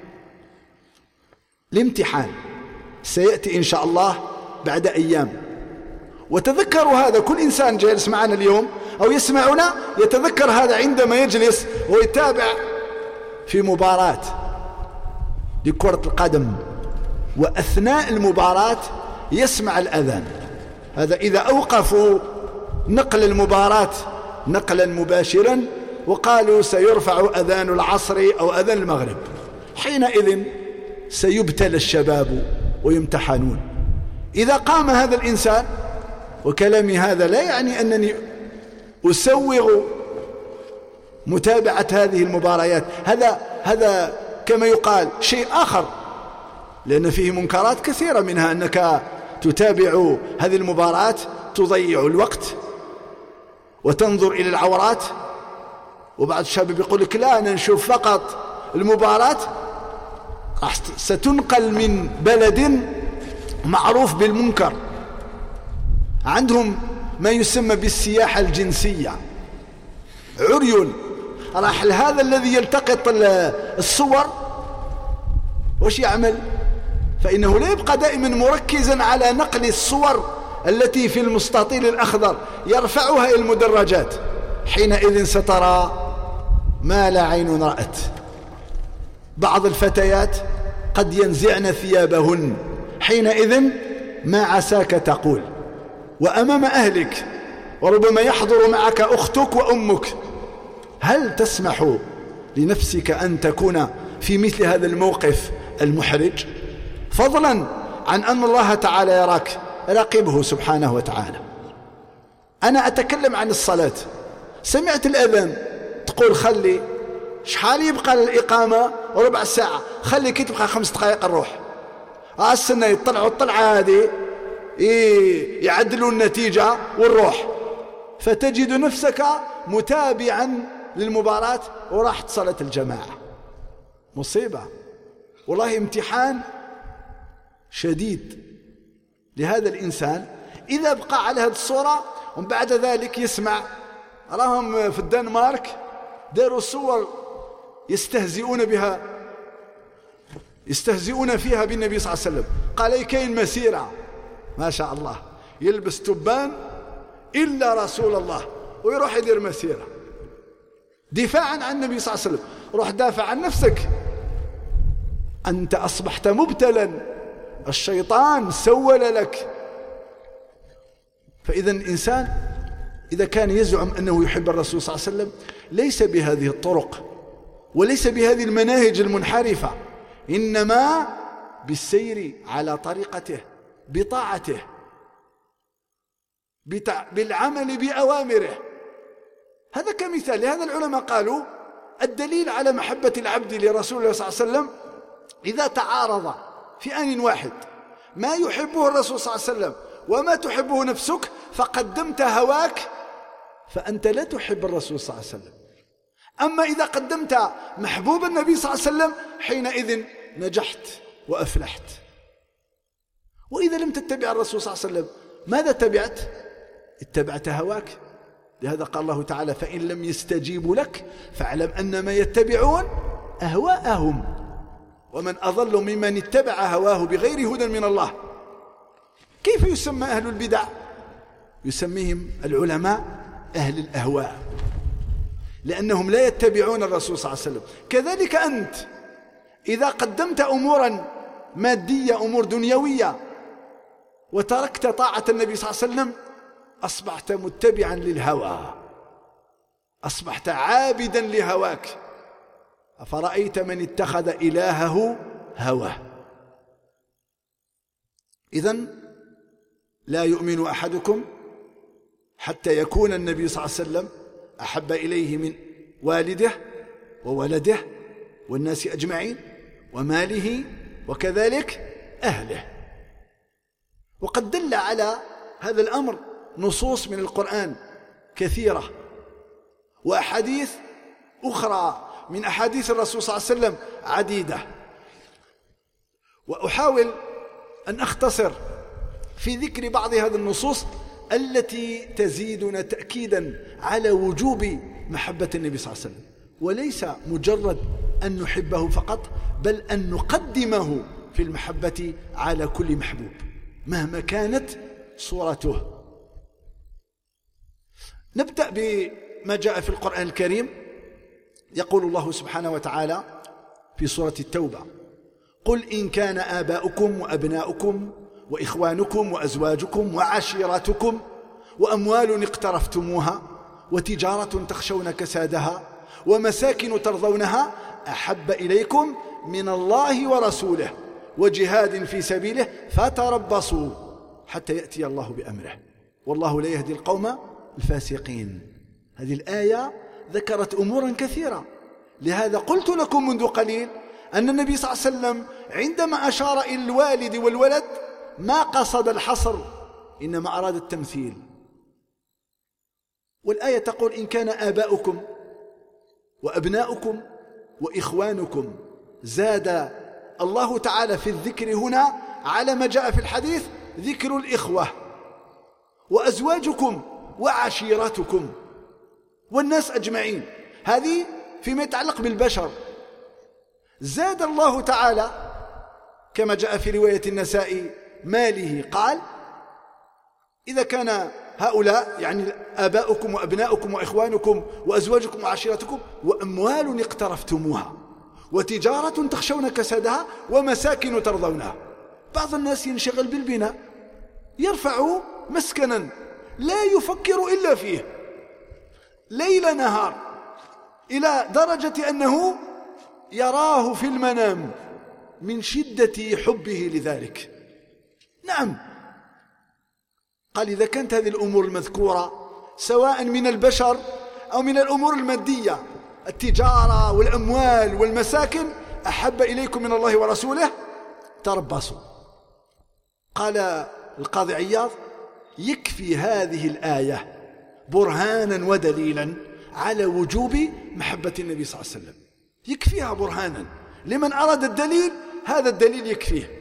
الامتحان سيأتي إن شاء الله بعد أيام، وتذكروا هذا. كل إنسان جالس معنا اليوم أو يسمعنا يتذكر هذا عندما يجلس ويتابع في مباراة لكرة القدم، وأثناء المباراة يسمع الأذان. هذا إذا أوقفوا نقل المباراة نقلا مباشرا وقالوا سيرفع أذان العصر أو أذان المغرب، حينئذ سيبتلى الشباب ويمتحنون. إذا قام هذا الإنسان، وكلامي هذا لا يعني أنني أسوغ متابعة هذه المباريات، هذا كما يقال شيء آخر، لأن فيه منكرات كثيرة، منها أنك تتابع هذه المباراة تضيع الوقت وتنظر إلى العورات. وبعض الشباب يقول لك لا، أنا نشوف فقط المباراة، ستنقل من بلد معروف بالمنكر، عندهم ما يسمى بالسياحة الجنسية، عري راح هذا الذي يلتقط الصور وش يعمل؟ فإنه لا يبقى دائما مركزا على نقل الصور التي في المستطيل الأخضر، يرفعها إلى المدرجات، حينئذ سترى ما لا عين رأت. بعض الفتيات قد ينزعن ثيابهن، حينئذ ما عساك تقول. وأمام أهلك وربما يحضر معك أختك وأمك، هل تسمح لنفسك أن تكون في مثل هذا الموقف المحرج؟ فضلا عن أن الله تعالى يراك، راقبه سبحانه وتعالى. أنا أتكلم عن الصلاة، سمعت الأذان تقول خلي شحال يبقى للإقامة؟ ربع ساعة. خلي كي تبقى 5 دقائق نروح. السنة يطلعوا الطلعة هذه يعدلوا النتيجة ونروح، فتجد نفسك متابعا للمباراة وراحت صلاة الجماعة. مصيبة والله، امتحان شديد لهذا الإنسان إذا بقى على هذه الصورة. ومن بعد ذلك يسمع راهم في الدنمارك داروا صور يستهزئون بها، يستهزئون فيها بالنبي صلى الله عليه وسلم. قال كاين مسيرة ما شاء الله يلبس تبان إلا رسول الله، ويروح يدير مسيرة دفاعا عن النبي صلى الله عليه وسلم. روح دافع عن نفسك، أنت أصبحت مبتلا، الشيطان سول لك. فإذا الإنسان إذا كان يزعم أنه يحب الرسول صلى الله عليه وسلم ليس بهذه الطرق وليس بهذه المناهج المنحرفة، إنما بالسير على طريقته، بطاعته، بالعمل بأوامره. هذا كمثال. لهذا العلماء قالوا الدليل على محبة العبد لرسول الله صلى الله عليه وسلم إذا تعارض في آن واحد ما يحبه الرسول صلى الله عليه وسلم وما تحبه نفسك، فقدمت هواك، فأنت لا تحب الرسول صلى الله عليه وسلم. أما إذا قدمت محبوب النبي صلى الله عليه وسلم، حينئذ نجحت وأفلحت. وإذا لم تتبع الرسول صلى الله عليه وسلم، ماذا تبعت؟ اتبعت هواك. لهذا قال الله تعالى: فإن لم يستجيبوا لك فاعلم أنما يتبعون أهواءهم ومن أضل ممن اتبع هواه بغير هدى من الله. كيف يسمى أهل البدع؟ يسميهم العلماء أهل الأهواء، لأنهم لا يتبعون الرسول صلى الله عليه وسلم. كذلك أنت إذا قدمت أمورا مادية، أمور دنيوية، وتركت طاعة النبي صلى الله عليه وسلم، أصبحت متبعا للهوى، أصبحت عابدا لهواك. أفرأيت من اتخذ إلهه هواه. إذن لا يؤمن أحدكم حتى يكون النبي صلى الله عليه وسلم أحب إليه من والده وولده والناس أجمعين وماله وكذلك أهله. وقد دل على هذا الأمر نصوص من القرآن كثيرة، وأحاديث أخرى من أحاديث الرسول صلى الله عليه وسلم عديدة. وأحاول أن أختصر في ذكر بعض هذه النصوص التي تزيدنا تأكيدا على وجوب محبة النبي صلى الله عليه وسلم، وليس مجرد أن نحبه فقط، بل أن نقدمه في المحبة على كل محبوب مهما كانت صورته. نبدأ بما جاء في القرآن الكريم. يقول الله سبحانه وتعالى في سورة التوبة: قل إن كان آباؤكم وأبناؤكم وإخوانكم وأزواجكم وعشيرتكم وأموال اقترفتموها وتجارة تخشون كسادها ومساكن ترضونها أحب إليكم من الله ورسوله وجهاد في سبيله فتربصوا حتى يأتي الله بأمره والله لا يهدي القوم الفاسقين. هذه الآية ذكرت أمورا كثيرة. لهذا قلت لكم منذ قليل أن النبي صلى الله عليه وسلم عندما أشار إلى الوالد والولد ما قصد الحصر، إنما أراد التمثيل. والآية تقول: إن كان آباؤكم وأبناؤكم وإخوانكم. زاد الله تعالى في الذكر هنا على ما جاء في الحديث ذكر الإخوة وأزواجكم وعشيرتكم والناس أجمعين. هذه فيما يتعلق بالبشر. زاد الله تعالى كما جاء في رواية النسائي ماله، قال: إذا كان هؤلاء يعني آباؤكم وأبناؤكم وإخوانكم وأزواجكم وعشيرتكم وأموال اقترفتموها وتجارة تخشون كسادها ومساكن ترضونها. بعض الناس ينشغل بالبناء، يرفع مسكنا لا يفكر إلا فيه ليل نهار، إلى درجة أنه يراه في المنام من شدة حبه لذلك. نعم، قال: إذا كانت هذه الأمور المذكورة سواء من البشر أو من الأمور المادية، التجارة والأموال والمساكن، أحب إليكم من الله ورسوله تربصوا. قال القاضي عياض: يكفي هذه الآية برهانا ودليلا على وجوب محبة النبي صلى الله عليه وسلم. يكفيها برهانا لمن أراد الدليل، هذا الدليل يكفيه.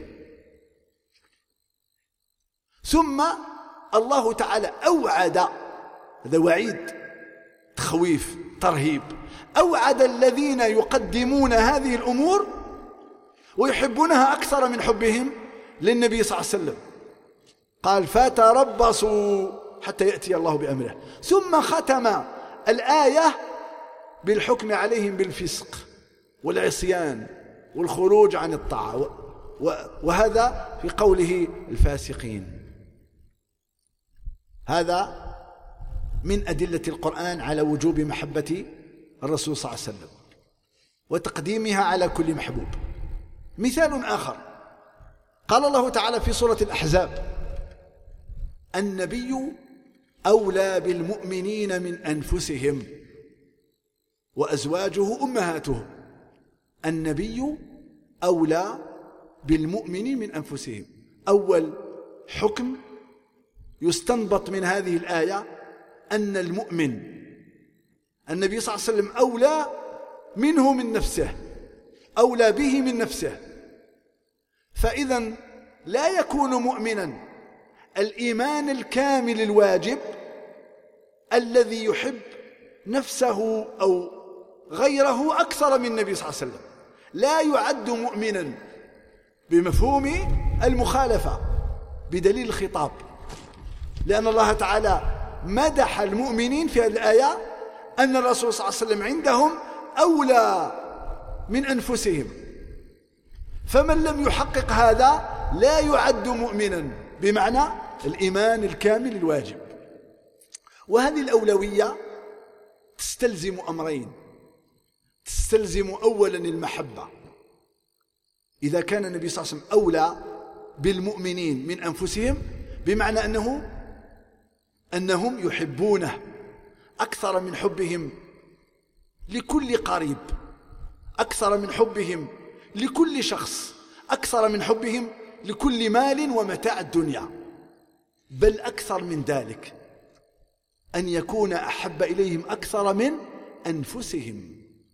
ثم الله تعالى أوعد، هذا وعيد، تخويف، ترهيب، أوعد الذين يقدمون هذه الأمور ويحبونها أكثر من حبهم للنبي صلى الله عليه وسلم. قال: فتربصوا حتى يأتي الله بأمره. ثم ختم الآية بالحكم عليهم بالفسق والعصيان والخروج عن الطاعة، وهذا في قوله الفاسقين. هذا من أدلة القرآن على وجوب محبة الرسول صلى الله عليه وسلم وتقديمها على كل محبوب. مثال آخر، قال الله تعالى في سورة الأحزاب: النبي أولى بالمؤمنين من أنفسهم وأزواجه أمهاتهم. النبي أولى بالمؤمنين من أنفسهم. أول حكم يستنبط من هذه الآية أن المؤمن النبي صلى الله عليه وسلم أولى منه من نفسه، أولى به من نفسه. فإذا لا يكون مؤمنا الإيمان الكامل الواجب الذي يحب نفسه أو غيره أكثر من النبي صلى الله عليه وسلم لا يعد مؤمنا بمفهوم المخالفة بدليل الخطاب، لأن الله تعالى مدح المؤمنين في هذه الآية أن الرسول صلى الله عليه وسلم عندهم أولى من أنفسهم، فمن لم يحقق هذا لا يعد مؤمنا بمعنى الإيمان الكامل الواجب. وهذه الأولوية تستلزم أمرين، تستلزم أولا المحبة. إذا كان النبي صلى الله عليه وسلم أولى بالمؤمنين من أنفسهم بمعنى أنهم يحبونه أكثر من حبهم لكل قريب، أكثر من حبهم لكل شخص، أكثر من حبهم لكل مال ومتاع الدنيا، بل أكثر من ذلك أن يكون أحب إليهم أكثر من أنفسهم.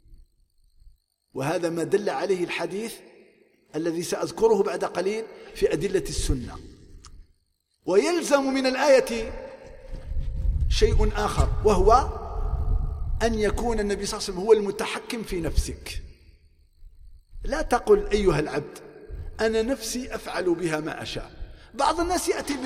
وهذا ما دل عليه الحديث الذي سأذكره بعد قليل في أدلة السنة. ويلزم من الآية شيء آخر، وهو أن يكون النبي صلى الله عليه وسلم هو المتحكم في نفسك. لا تقل أيها العبد أنا نفسي أفعل بها ما أشاء. بعض الناس يأتي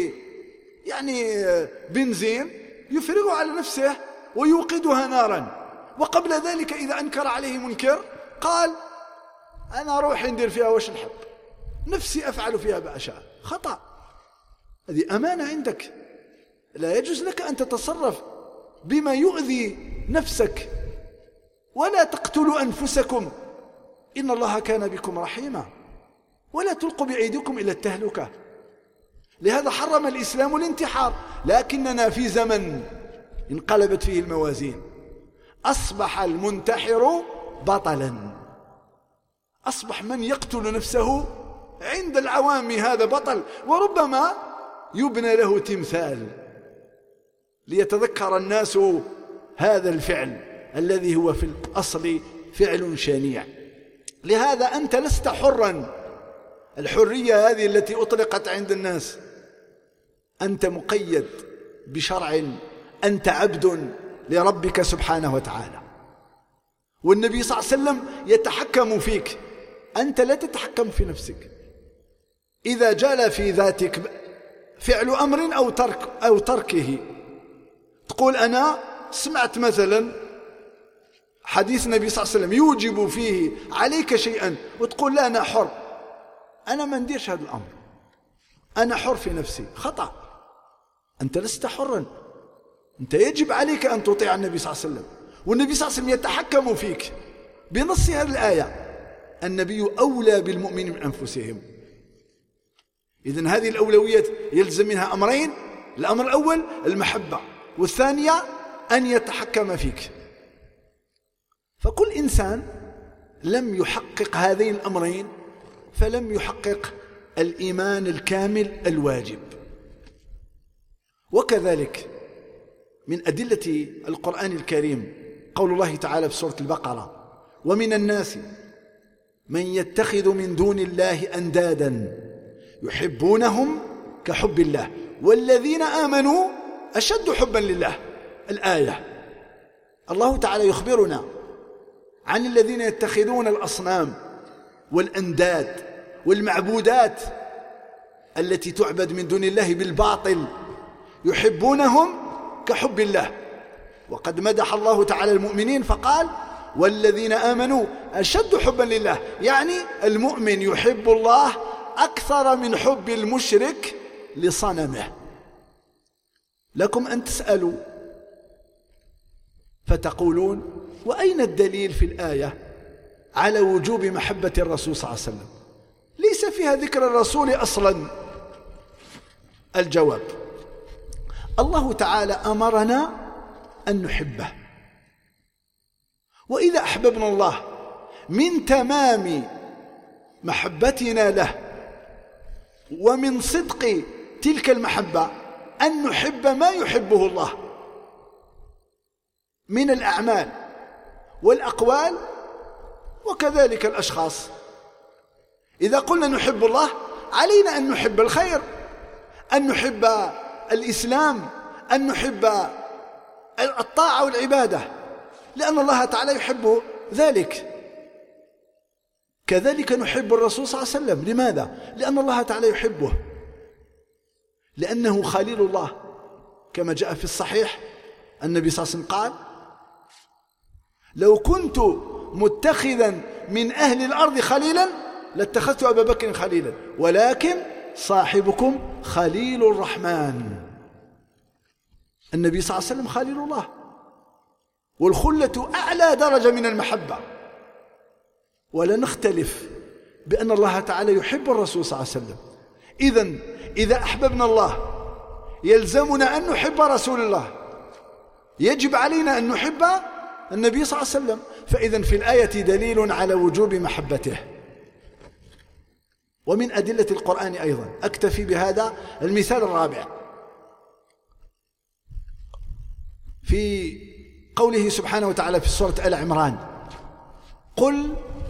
بنزين يفرغ على نفسه ويوقدها نارا، وقبل ذلك إذا أنكر عليه منكر قال أنا روحي ندير فيها واش نحب، نفسي أفعل فيها ما أشاء. خطأ، هذه أمانة عندك، لا يجوز لك أن تتصرف بما يؤذي نفسك. ولا تقتلوا أنفسكم إن الله كان بكم رحيما ولا تلقوا بأيديكم إلى التهلكة. لهذا حرم الإسلام الانتحار، لكننا في زمن انقلبت فيه الموازين، أصبح المنتحر بطلا، أصبح من يقتل نفسه عند العوام هذا بطل، وربما يبنى له تمثال ليتذكر الناس هذا الفعل الذي هو في الأصل فعل شنيع. لهذا أنت لست حرا، الحرية هذه التي أطلقت عند الناس، أنت مقيد بشرع، أنت عبد لربك سبحانه وتعالى، والنبي صلى الله عليه وسلم يتحكم فيك، أنت لا تتحكم في نفسك. إذا جال في ذاتك فعل أمر أو تركه، تقول أنا سمعت مثلا حديث النبي صلى الله عليه وسلم يوجب فيه عليك شيئا، وتقول لا أنا حر، أنا ما نديرش هذا الأمر، أنا حر في نفسي. خطأ، أنت لست حرا، أنت يجب عليك أن تطيع النبي صلى الله عليه وسلم، والنبي صلى الله عليه وسلم يتحكم فيك بنص هذه الآية، النبي أولى بالمؤمنين من أنفسهم. إذن هذه الأولوية يلزم منها أمرين، الأمر الأول المحبة، والثانية أن يتحكم فيك. فكل إنسان لم يحقق هذين الأمرين فلم يحقق الإيمان الكامل الواجب. وكذلك من أدلة القرآن الكريم قول الله تعالى في سورة البقرة: ومن الناس من يتخذ من دون الله أندادا يحبونهم كحب الله والذين آمنوا أشد حبا لله. الآية الله تعالى يخبرنا عن الذين يتخذون الأصنام والأنداد والمعبودات التي تعبد من دون الله بالباطل، يحبونهم كحب الله. وقد مدح الله تعالى المؤمنين فقال: والذين آمنوا أشد حبا لله، يعني المؤمن يحب الله أكثر من حب المشرك لصنمه. لكم أن تسألوا فتقولون: وأين الدليل في الآية على وجوب محبة الرسول صلى الله عليه وسلم؟ ليس فيها ذكر الرسول أصلا. الجواب: الله تعالى أمرنا أن نحبه، وإذا أحببنا الله من تمام محبتنا له ومن صدق تلك المحبة أن نحب ما يحبه الله من الأعمال والأقوال وكذلك الأشخاص. إذا قلنا نحب الله علينا أن نحب الخير، أن نحب الإسلام، أن نحب الطاعة والعبادة، لأن الله تعالى يحب ذلك. كذلك نحب الرسول صلى الله عليه وسلم. لماذا؟ لأن الله تعالى يحبه، لأنه خليل الله، كما جاء في الصحيح النبي صلى الله عليه وسلم قال: لو كنت متخذا من أهل الأرض خليلا لاتخذت أبا بكر خليلا، ولكن صاحبكم خليل الرحمن. النبي صلى الله عليه وسلم خليل الله، والخلة أعلى درجة من المحبة. ولا نختلف بأن الله تعالى يحب الرسول صلى الله عليه وسلم. إذن إذا أحببنا الله يلزمنا أن نحب رسول الله، يجب علينا أن نحب النبي صلى الله عليه وسلم. فإذن في الآية دليل على وجوب محبته. ومن أدلة القرآن أيضا، أكتفي بهذا المثال الرابع، في قوله سبحانه وتعالى في سورة آل عمران: قل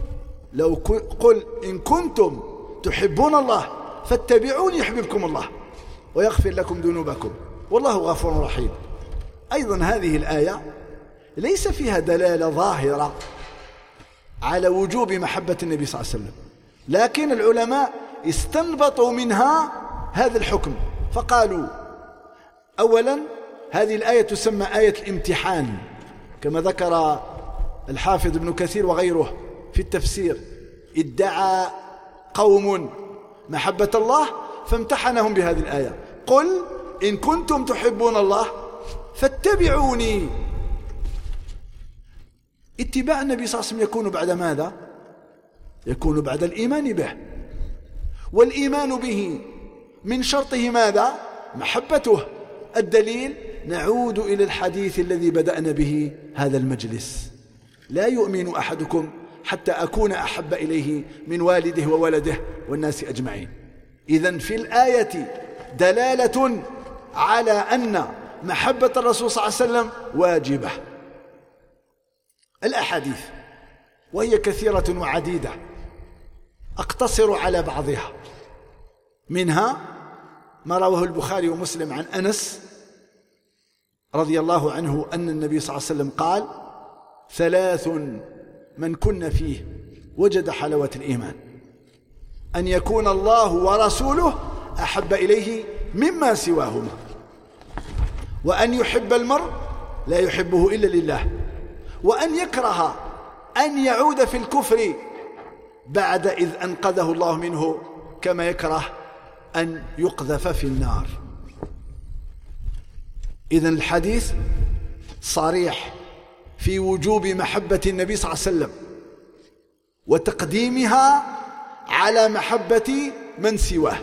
إن كنتم تحبون الله فاتبعوني يحببكم الله ويغفر لكم ذنوبكم والله غفور رحيم. أيضا هذه الآية ليس فيها دلالة ظاهرة على وجوب محبة النبي صلى الله عليه وسلم، لكن العلماء استنبطوا منها هذا الحكم، فقالوا: أولا هذه الآية تسمى آية الامتحان، كما ذكر الحافظ ابن كثير وغيره في التفسير: ادعى قوم محبة الله فامتحنهم بهذه الآية. قل إن كنتم تحبون الله فاتبعوني. اتباع النبي صلى الله عليه وسلم يكون بعد ماذا؟ يكون بعد الإيمان به، والإيمان به من شرطه ماذا؟ محبته. الدليل: نعود إلى الحديث الذي بدأنا به هذا المجلس: لا يؤمن أحدكم حتى أكون أحب إليه من والده وولده والناس أجمعين. إذن في الآية دلالة على أن محبة الرسول صلى الله عليه وسلم واجبة. الأحاديث وهي كثيرة وعديدة، أقتصر على بعضها. منها ما رواه البخاري ومسلم عن أنس رضي الله عنه أن النبي صلى الله عليه وسلم قال: 3 من كن فيه وجد حلاوة الإيمان: أن يكون الله ورسوله أحب إليه مما سواهما، وأن يحب المرء لا يحبه إلا لله، وأن يكره أن يعود في الكفر بعد إذ أنقذه الله منه، كما يكره أن يقذف في النار. إذن الحديث صريح في وجوب محبة النبي صلى الله عليه وسلم وتقديمها على محبة من سواه.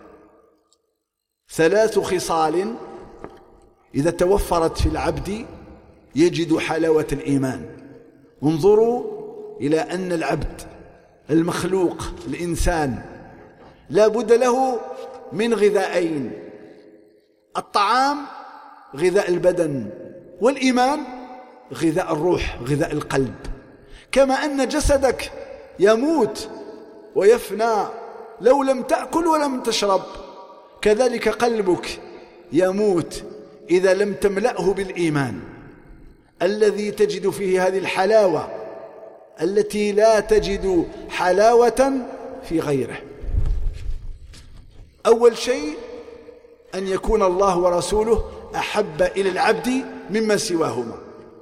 3 خصال إذا توفرت في العبد يجد حلاوة الإيمان. انظروا إلى أن العبد المخلوق الإنسان لا بد له من غذائين: الطعام غذاء البدن، والإيمان غذاء الروح غذاء القلب. كما أن جسدك يموت ويفنى لو لم تأكل ولم تشرب، كذلك قلبك يموت إذا لم تملأه بالإيمان الذي تجد فيه هذه الحلاوة التي لا تجد حلاوة في غيره. أول شيء أن يكون الله ورسوله أحب إلى العبد مما سواهما،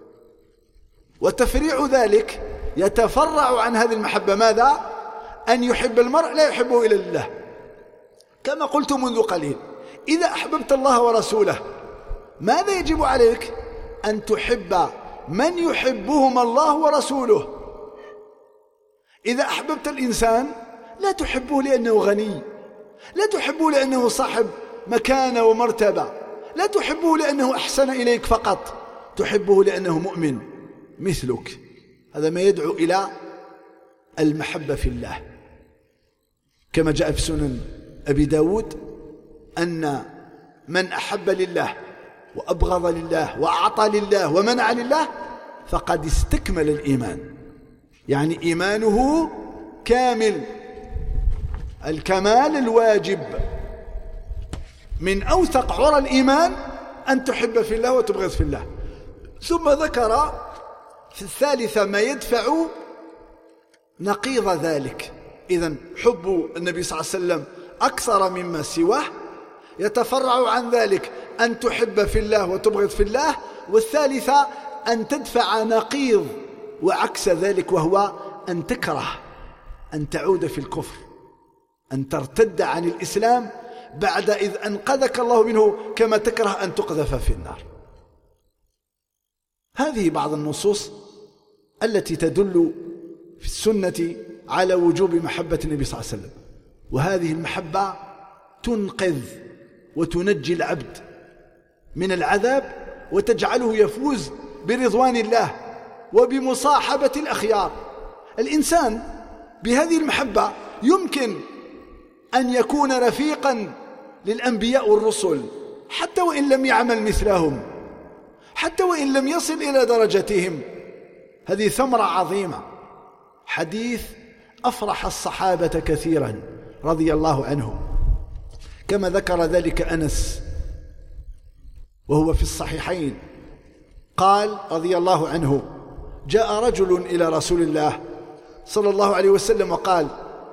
وتفريع ذلك يتفرع عن هذه المحبة ماذا؟ أن يحب المرء لا يحبه إلا لله. كما قلت منذ قليل، إذا أحببت الله ورسوله ماذا يجب عليك؟ أن تحب من يحبهما الله ورسوله. إذا أحببت الإنسان لا تحبه لأنه غني، لا تحبه لأنه صاحب مكانة ومرتبة، لا تحبه لأنه أحسن إليك فقط، تحبه لأنه مؤمن مثلك. هذا ما يدعو إلى المحبة في الله، كما جاء في سنن أبي داود أن من أحب لله وأبغض لله وأعطى لله ومنع لله فقد استكمل الإيمان، يعني إيمانه كامل الكمال الواجب. من أوثق عرى الإيمان أن تحب في الله وتبغض في الله. ثم ذكر في الثالثة ما يدفع نقيض ذلك. إذن حب النبي صلى الله عليه وسلم أكثر مما سواه يتفرع عن ذلك أن تحب في الله وتبغض في الله، والثالثة أن تدفع نقيض وعكس ذلك، وهو أن تكره أن تعود في الكفر، أن ترتد عن الإسلام بعد إذ أنقذك الله منه، كما تكره أن تقذف في النار. هذه بعض النصوص التي تدل في السنة على وجوب محبة النبي صلى الله عليه وسلم، وهذه المحبة تنقذ وتنجي العبد من العذاب وتجعله يفوز برضوان الله وبمصاحبة الأخيار. الإنسان بهذه المحبة يمكن أن يكون رفيقا للأنبياء والرسل، حتى وإن لم يعمل مثلهم، حتى وإن لم يصل إلى درجتهم. هذه ثمرة عظيمة. حديث أفرح الصحابة كثيرا رضي الله عنهم، كما ذكر ذلك أنس وهو في الصحيحين، قال رضي الله عنه: جاء رجل إلى رسول الله صلى الله عليه وسلم وقال: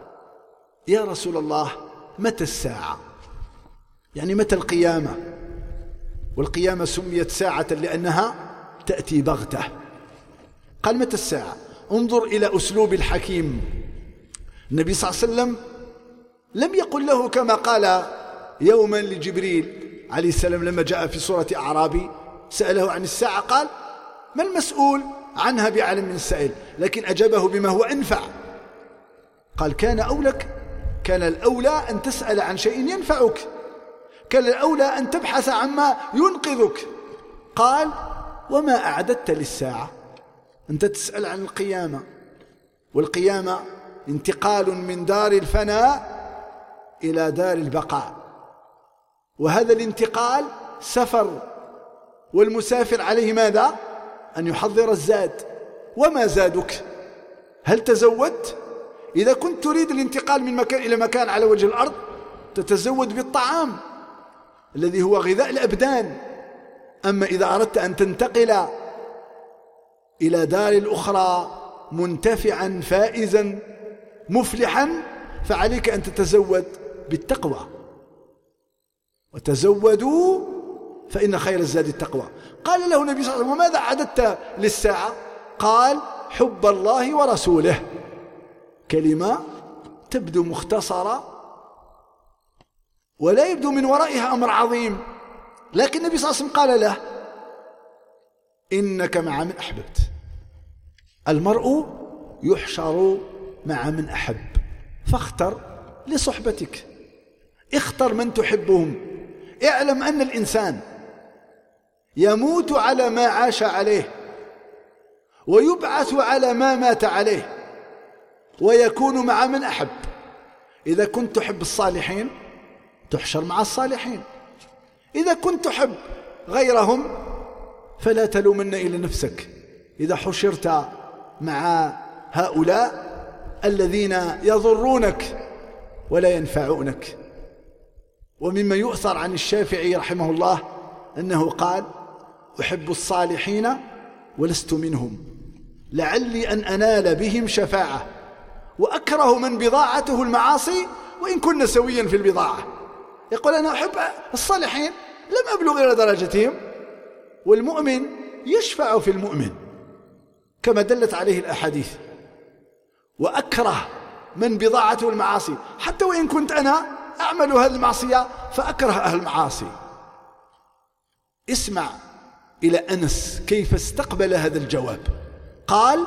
يا رسول الله، متى الساعة؟ يعني متى القيامة؟ والقيامة سميت ساعة لأنها تأتي بغتة. قال: متى الساعة؟ انظر إلى أسلوب الحكيم. النبي صلى الله عليه وسلم لم يقل له كما قال يوما لجبريل عليه السلام لما جاء في سورة أعرابي سأله عن الساعة، قال: ما المسؤول عنها بعلم من السائل، لكن أجابه بما هو أنفع. قال: كان الأولى أن تسأل عن شيء ينفعك، كان الأولى أن تبحث عما ينقذك. قال: وما أعددت للساعة؟ أنت تسأل عن القيامة، والقيامة انتقال من دار الفناء إلى دار البقاء، وهذا الانتقال سفر، والمسافر عليه ماذا؟ أن يحضر الزاد. وما زادك؟ هل تزودت؟ إذا كنت تريد الانتقال من مكان إلى مكان على وجه الأرض تتزود بالطعام الذي هو غذاء الأبدان. أما إذا أردت أن تنتقل إلى دار الأخرى منتفعا فائزا مفلحا فعليك أن تتزود بالتقوى، وتزودوا فإن خير الزاد التقوى. قال له النبي صلى الله عليه وسلم: وماذا أعددت للساعة؟ قال: حب الله ورسوله. كلمة تبدو مختصرة ولا يبدو من ورائها أمر عظيم، لكن النبي صلى الله عليه وسلم قال له: إنك مع من أحببت. المرء يحشر مع من أحب، فاختر لصحبتك، اختر من تحبهم. اعلم أن الإنسان يموت على ما عاش عليه، ويبعث على ما مات عليه، ويكون مع من أحب. إذا كنت تحب الصالحين تحشر مع الصالحين، إذا كنت تحب غيرهم فلا تلومن إلى نفسك إذا حشرت مع هؤلاء الذين يضرونك ولا ينفعونك. ومما يؤثر عن الشافعي رحمه الله أنه قال: أحب الصالحين ولست منهم، لعلي أن أنال بهم شفاعة، وأكره من بضاعته المعاصي وإن كنا سويا في البضاعة. يقول: أنا أحب الصالحين لم أبلغ إلى درجتهم. والمؤمن يشفع في المؤمن كما دلت عليه الأحاديث، وأكره من بضاعته المعاصي، حتى وإن كنت أنا أعمل هذه المعصية فأكره أهل المعاصي. اسمع إلى أنس كيف استقبل هذا الجواب. قال: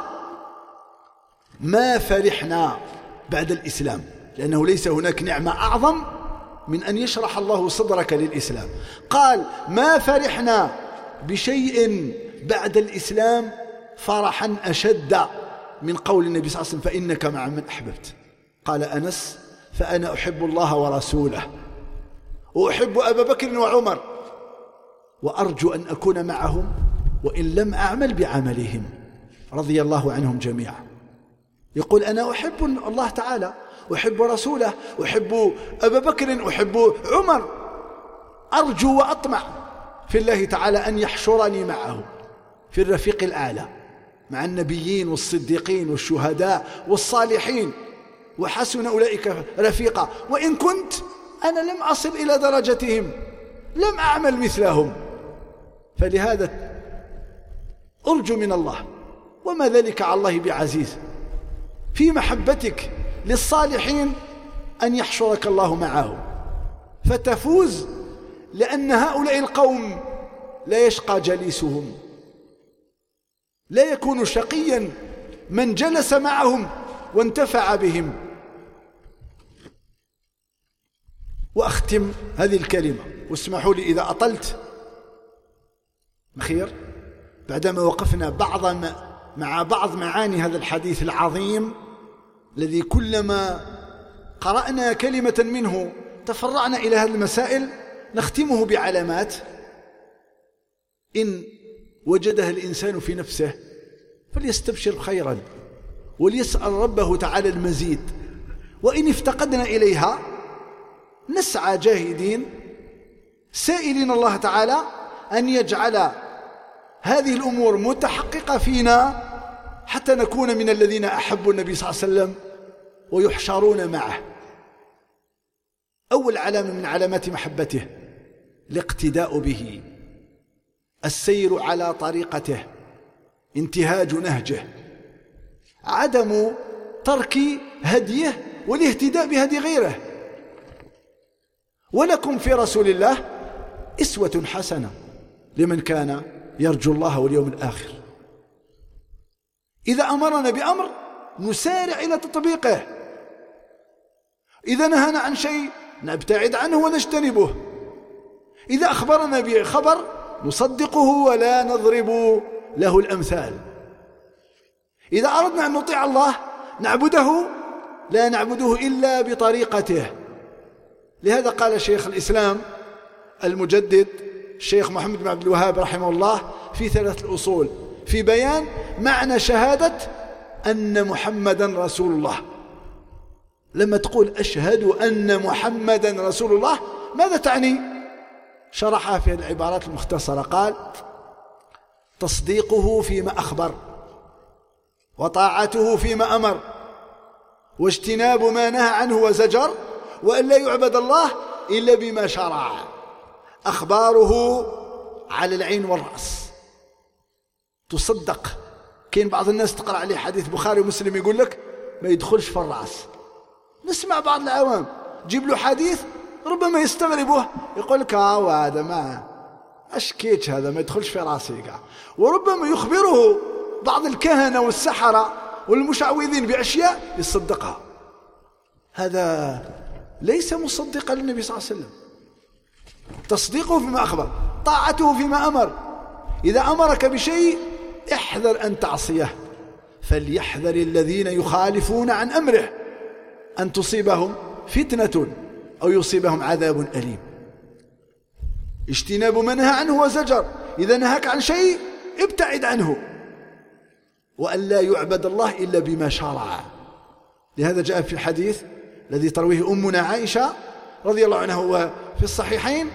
ما فرحنا بعد الإسلام، لأنه ليس هناك نعمة أعظم من أن يشرح الله صدرك للإسلام. قال: ما فرحنا بشيء بعد الإسلام فرحا أشد من قول النبي صلى الله عليه وسلم: فإنك مع من أحببت. قال أنس: فأنا أحب الله ورسوله، وأحب أبا بكر وعمر، وأرجو أن أكون معهم وإن لم أعمل بعملهم، رضي الله عنهم جميعا. يقول: أنا أحب الله تعالى، أحب رسوله، أحب أبا بكر، أحب عمر، أرجو وأطمع في الله تعالى أن يحشرني معه في الرفيق الأعلى مع النبيين والصديقين والشهداء والصالحين، وحسن أولئك رفيقا. وإن كنت أنا لم أصل إلى درجتهم، لم أعمل مثلهم، فلهذا أرجو من الله، وما ذلك على الله بعزيز، في محبتك للصالحين أن يحشرك الله معهم فتفوز، لأن هؤلاء القوم لا يشقى جليسهم، لا يكون شقيا من جلس معهم وانتفع بهم. وأختم هذه الكلمة، واسمحوا لي إذا أطلت خير، بعدما وقفنا مع بعض معاني هذا الحديث العظيم الذي كلما قرأنا كلمة منه تفرعنا إلى هذه المسائل، نختمه بعلامات. إن وجدها الإنسان في نفسه فليستبشر خيرا وليسأل ربه تعالى المزيد، وإن افتقدنا إليها نسعى جاهدين سائلين الله تعالى أن يجعل هذه الأمور متحققة فينا حتى نكون من الذين أحبوا النبي صلى الله عليه وسلم ويحشرون معه. أول علامة من علامات محبته الاقتداء به، السير على طريقته، انتهاج نهجه، عدم ترك هديه والاهتداء بهدي غيره. ولكم في رسول الله أسوة حسنة لمن كان يرجو الله واليوم الآخر. إذا أمرنا بأمر نسارع إلى تطبيقه، إذا نهانا عن شيء نبتعد عنه ونجتنبه، إذا أخبرنا بخبر نصدقه ولا نضرب له الأمثال، إذا أردنا أن نطيع الله نعبده لا نعبده إلا بطريقته. لهذا قال شيخ الإسلام المجدد الشيخ محمد بن عبد الوهاب رحمه الله في 3 أصول في بيان معنى شهادة أن محمدا رسول الله. لما تقول أشهد أن محمدا رسول الله ماذا تعني؟ شرحها في العبارات المختصرة، قال تصديقه فيما أخبر، وطاعته فيما أمر، واجتناب ما نهى عنه وزجر، وأن لا يعبد الله إلا بما شرع. أخباره على العين والرأس تصدق. كاين بعض الناس تقرأ عليه حديث بخاري ومسلم يقول لك ما يدخلش في الرأس. نسمع بعض العوام جيب له حديث ربما يستغربه، يقول لك هذا ما أشكيتش، هذا ما يدخلش في رأسي قاع. وربما يخبره بعض الكهنة والسحرة والمشعوذين بأشياء يصدقها. هذا ليس مصدقا للنبي صلى الله عليه وسلم. تصديقه فيما أخبر، طاعته فيما أمر. إذا أمرك بشيء احذر أن تعصيه، فليحذر الذين يخالفون عن أمره أن تصيبهم فتنة أو يصيبهم عذاب أليم. اجتناب ما نهى عنه وزجر، إذا نهاك عن شيء ابتعد عنه، وأن لا يعبد الله إلا بما شرع. لهذا جاء في الحديث الذي ترويه أمنا عائشة رضي الله عنها وفي الصحيحين: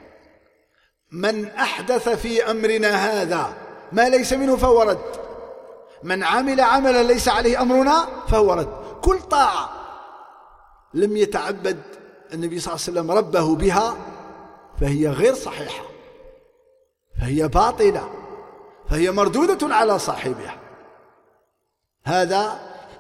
من أحدث في أمرنا هذا ما ليس منه فهو رد، من عمل عملا ليس عليه أمرنا فهو رد. كل طاعة لم يتعبد النبي صلى الله عليه وسلم ربه بها فهي غير صحيحة، فهي باطلة، فهي مردودة على صاحبها. هذا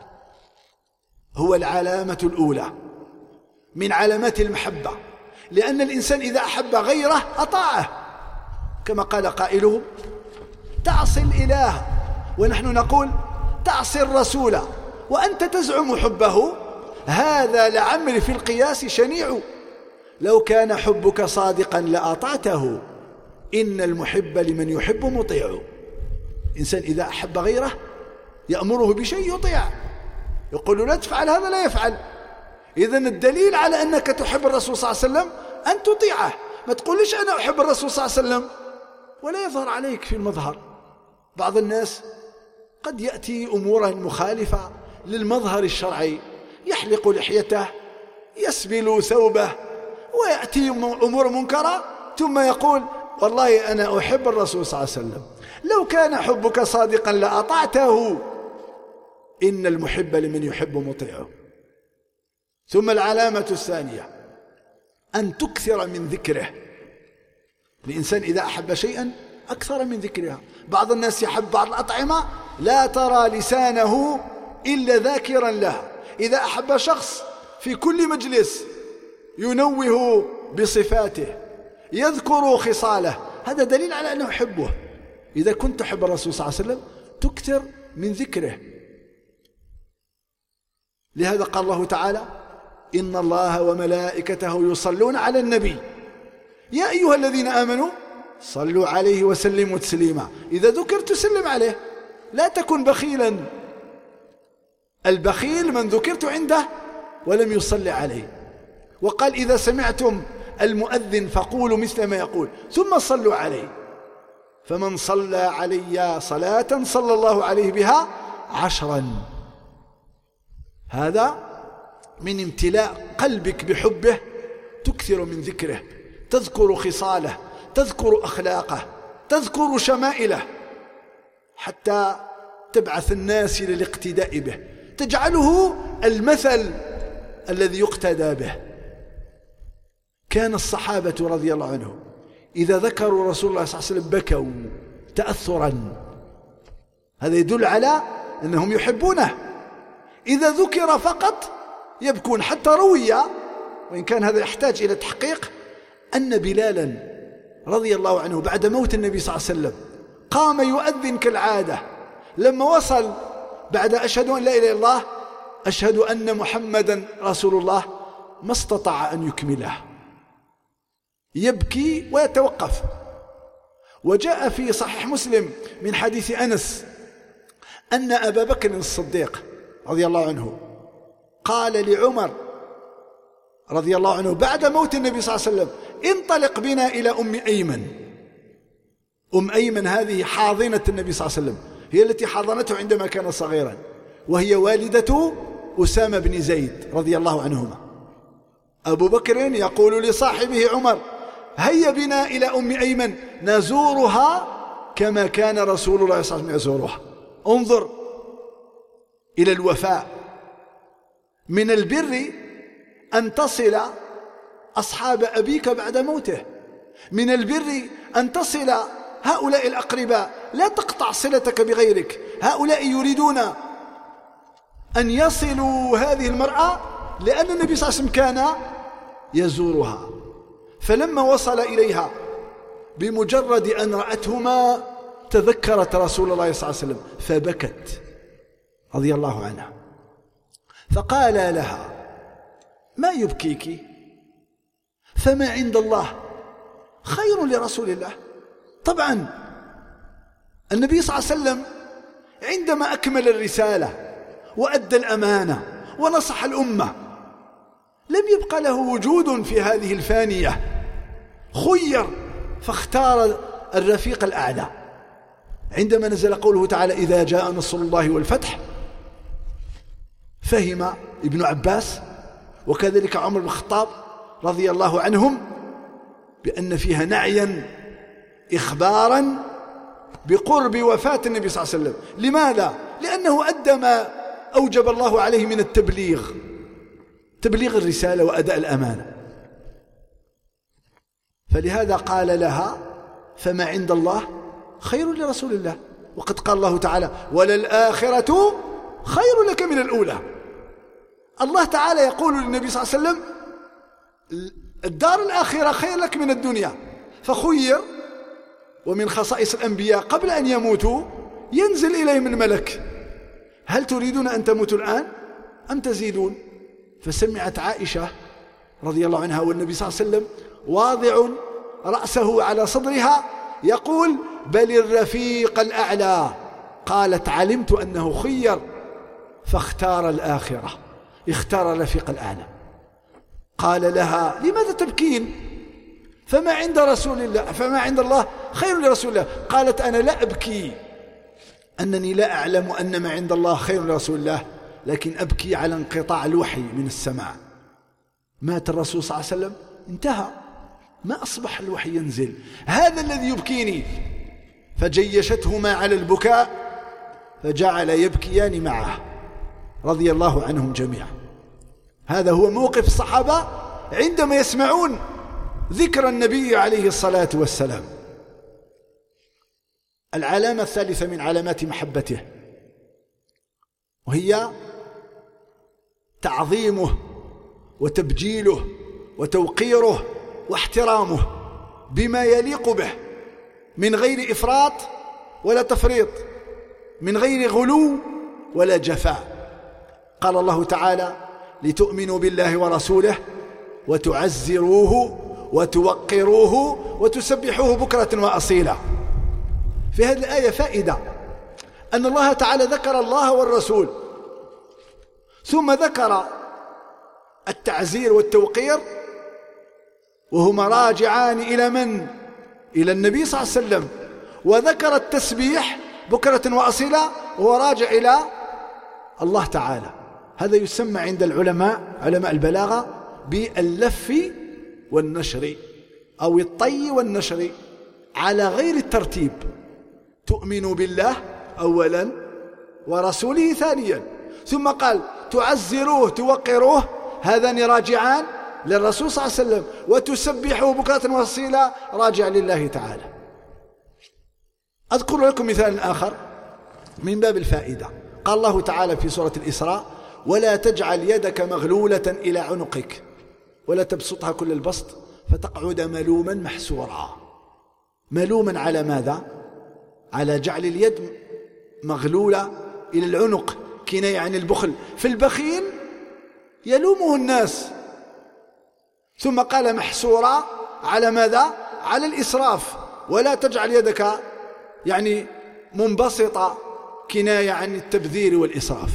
هو العلامة الأولى من علامات المحبة، لأن الإنسان إذا أحب غيره أطاعه، كما قال قائله: تعصي الإله ونحن نقول تعصي الرسول وأنت تزعم حبه، هذا لعمري في القياس شنيع، لو كان حبك صادقا لأطعته، إن المحب لمن يحب مطيع. إنسان إذا أحب غيره يأمره بشيء يطيع، يقول لا تفعل هذا لا يفعل. إذن الدليل على أنك تحب الرسول صلى الله عليه وسلم أن تطيعه. ما تقولش أنا أحب الرسول صلى الله عليه وسلم ولا يظهر عليك في المظهر. بعض الناس قد يأتي أمورا مخالفة للمظهر الشرعي، يحلق لحيته، يسبل ثوبه، ويأتي أمور منكرة ثم يقول والله أنا أحب الرسول صلى الله عليه وسلم، لو كان حبك صادقا لأطعته، إن المحب لمن يحب مطيعه. ثم العلامة الثانية أن تكثر من ذكره. الإنسان إذا أحب شيئا أكثر من ذكرها. بعض الناس يحب بعض الأطعمة لا ترى لسانه إلا ذاكرا لها. إذا أحب شخص في كل مجلس ينوه بصفاته، يذكر خصاله، هذا دليل على أنه يحبه. إذا كنت تحب الرسول صلى الله عليه وسلم تكثر من ذكره. لهذا قال الله تعالى: إن الله وملائكته يصلون على النبي يا أيها الذين آمنوا صلوا عليه وسلموا تسليما. إذا ذكر تسلم عليه، لا تكن بخيلا. البخيل من ذكرت عنده ولم يصلي عليه. وقال: إذا سمعتم المؤذن فقولوا مثل ما يقول ثم صلوا عليه، فمن صلى علي صلاة صلى الله عليه بها 10. هذا من امتلاء قلبك بحبه، تكثر من ذكره، تذكر خصاله، تذكر أخلاقه، تذكر شمائله، حتى تبعث الناس إلى الاقتداء به، تجعله المثل الذي يقتدى به. كان الصحابة رضي الله عنهم إذا ذكروا رسول الله صلى الله عليه وسلم بكوا تأثرا. هذا يدل على أنهم يحبونه. إذا ذكر فقط يبكون. حتى روي، وإن كان هذا يحتاج إلى تحقيق، أن بلالا رضي الله عنه بعد موت النبي صلى الله عليه وسلم قام يؤذن كالعادة. لما وصل بعد أشهد أن لا إله إلا الله أشهد أن محمدا رسول الله، ما استطاع أن يكمله، يبكي ويتوقف. وجاء في صحيح مسلم من حديث أنس أن أبا بكر الصديق رضي الله عنه قال لعمر رضي الله عنه بعد موت النبي صلى الله عليه وسلم: انطلق بنا إلى أم أيمن. أم أيمن هذه حاضنة النبي صلى الله عليه وسلم، هي التي حضنته عندما كان صغيرا، وهي والدة أسامة بن زيد رضي الله عنهما. أبو بكر يقول لصاحبه عمر: هيا بنا إلى أم أيمن نزورها كما كان رسول الله صلى الله عليه وسلم يزورها. انظر إلى الوفاء. من البر أن تصل أصحاب أبيك بعد موته، من البر أن تصل هؤلاء الأقرباء، لا تقطع صلتك بغيرك. هؤلاء يريدون أن يصلوا هذه المرأة لأن النبي صلى الله عليه وسلم كان يزورها. فلما وصل إليها بمجرد أن رأتهما تذكرت رسول الله صلى الله عليه وسلم فبكت رضي الله عنها. فقال لها: ما يبكيك؟ فما عند الله خير لرسول الله. طبعا النبي صلى الله عليه وسلم عندما أكمل الرسالة وأدى الأمانة ونصح الأمة لم يبق له وجود في هذه الفانية، خير فاختار الرفيق الأعلى. عندما نزل قوله تعالى: إذا جاء نصر الله والفتح، فهم ابن عباس وكذلك عمر بن الخطاب رضي الله عنهم بأن فيها نعيا إخبارا بقرب وفاة النبي صلى الله عليه وسلم. لماذا؟ لأنه أدى ما أوجب الله عليه من التبليغ، تبليغ الرسالة وأداء الأمانة. فلهذا قال لها: فما عند الله خير لرسول الله. وقد قال الله تعالى: وللآخرة خير لك من الأولى. الله تعالى يقول للنبي صلى الله عليه وسلم: الدار الآخرة خير لك من الدنيا. فخير. ومن خصائص الأنبياء قبل أن يموتوا ينزل إليهم الملك: هل تريدون أن تموتوا الآن أم تزيدون؟ فسمعت عائشة رضي الله عنها والنبي صلى الله عليه وسلم واضع رأسه على صدرها يقول: بل الرفيق الأعلى. قالت: علمت أنه خير فاختار الآخرة، اختار الرفيق الأعلى. قال لها: لماذا تبكين؟ فما عند رسول الله، فما عند الله خير لرسول الله. قالت: أنا لا أبكي أنني لا أعلم أن ما عند الله خير لرسول الله، لكن أبكي على انقطاع الوحي من السماء. مات الرسول صلى الله عليه وسلم، انتهى، ما أصبح الوحي ينزل. هذا الذي يبكيني. فجيشتهما على البكاء فجعل يبكيان معه رضي الله عنهم جميعا. هذا هو موقف الصحابة عندما يسمعون ذكر النبي عليه الصلاة والسلام. العلامة الثالثة من علامات محبته وهي تعظيمه وتبجيله وتوقيره واحترامه بما يليق به من غير إفراط ولا تفريط، من غير غلو ولا جفاء. قال الله تعالى: لتؤمنوا بالله ورسوله وتعزروه وتوقروه وتسبحوه بكرة وأصيلا. في هذه الآية فائدة، أن الله تعالى ذكر الله والرسول ثم ذكر التعزير والتوقير، وهما راجعان إلى من؟ إلى النبي صلى الله عليه وسلم. وذكر التسبيح بكرة وأصيلا وهو راجع إلى الله تعالى. هذا يسمى عند العلماء، علماء البلاغة، باللف والنشر أو الطي والنشر على غير الترتيب. تؤمن بالله أولا ورسوله ثانيا، ثم قال تعزروه توقروه، هذان راجعان للرسول صلى الله عليه وسلم، وتسبحوه بكرة وأصيلا راجع لله تعالى. أذكر لكم مثال آخر من باب الفائدة. قال الله تعالى في سورة الإسراء: ولا تجعل يدك مغلولة إلى عنقك ولا تبسطها كل البسط فتقعد ملوما محسورا. ملوما على ماذا؟ على جعل اليد مغلولة إلى العنق، كناية عن البخل. في البخيل يلومه الناس. ثم قال محسورا على ماذا؟ على الإسراف. ولا تجعل يدك يعني منبسطة، كناية عن التبذير والإسراف.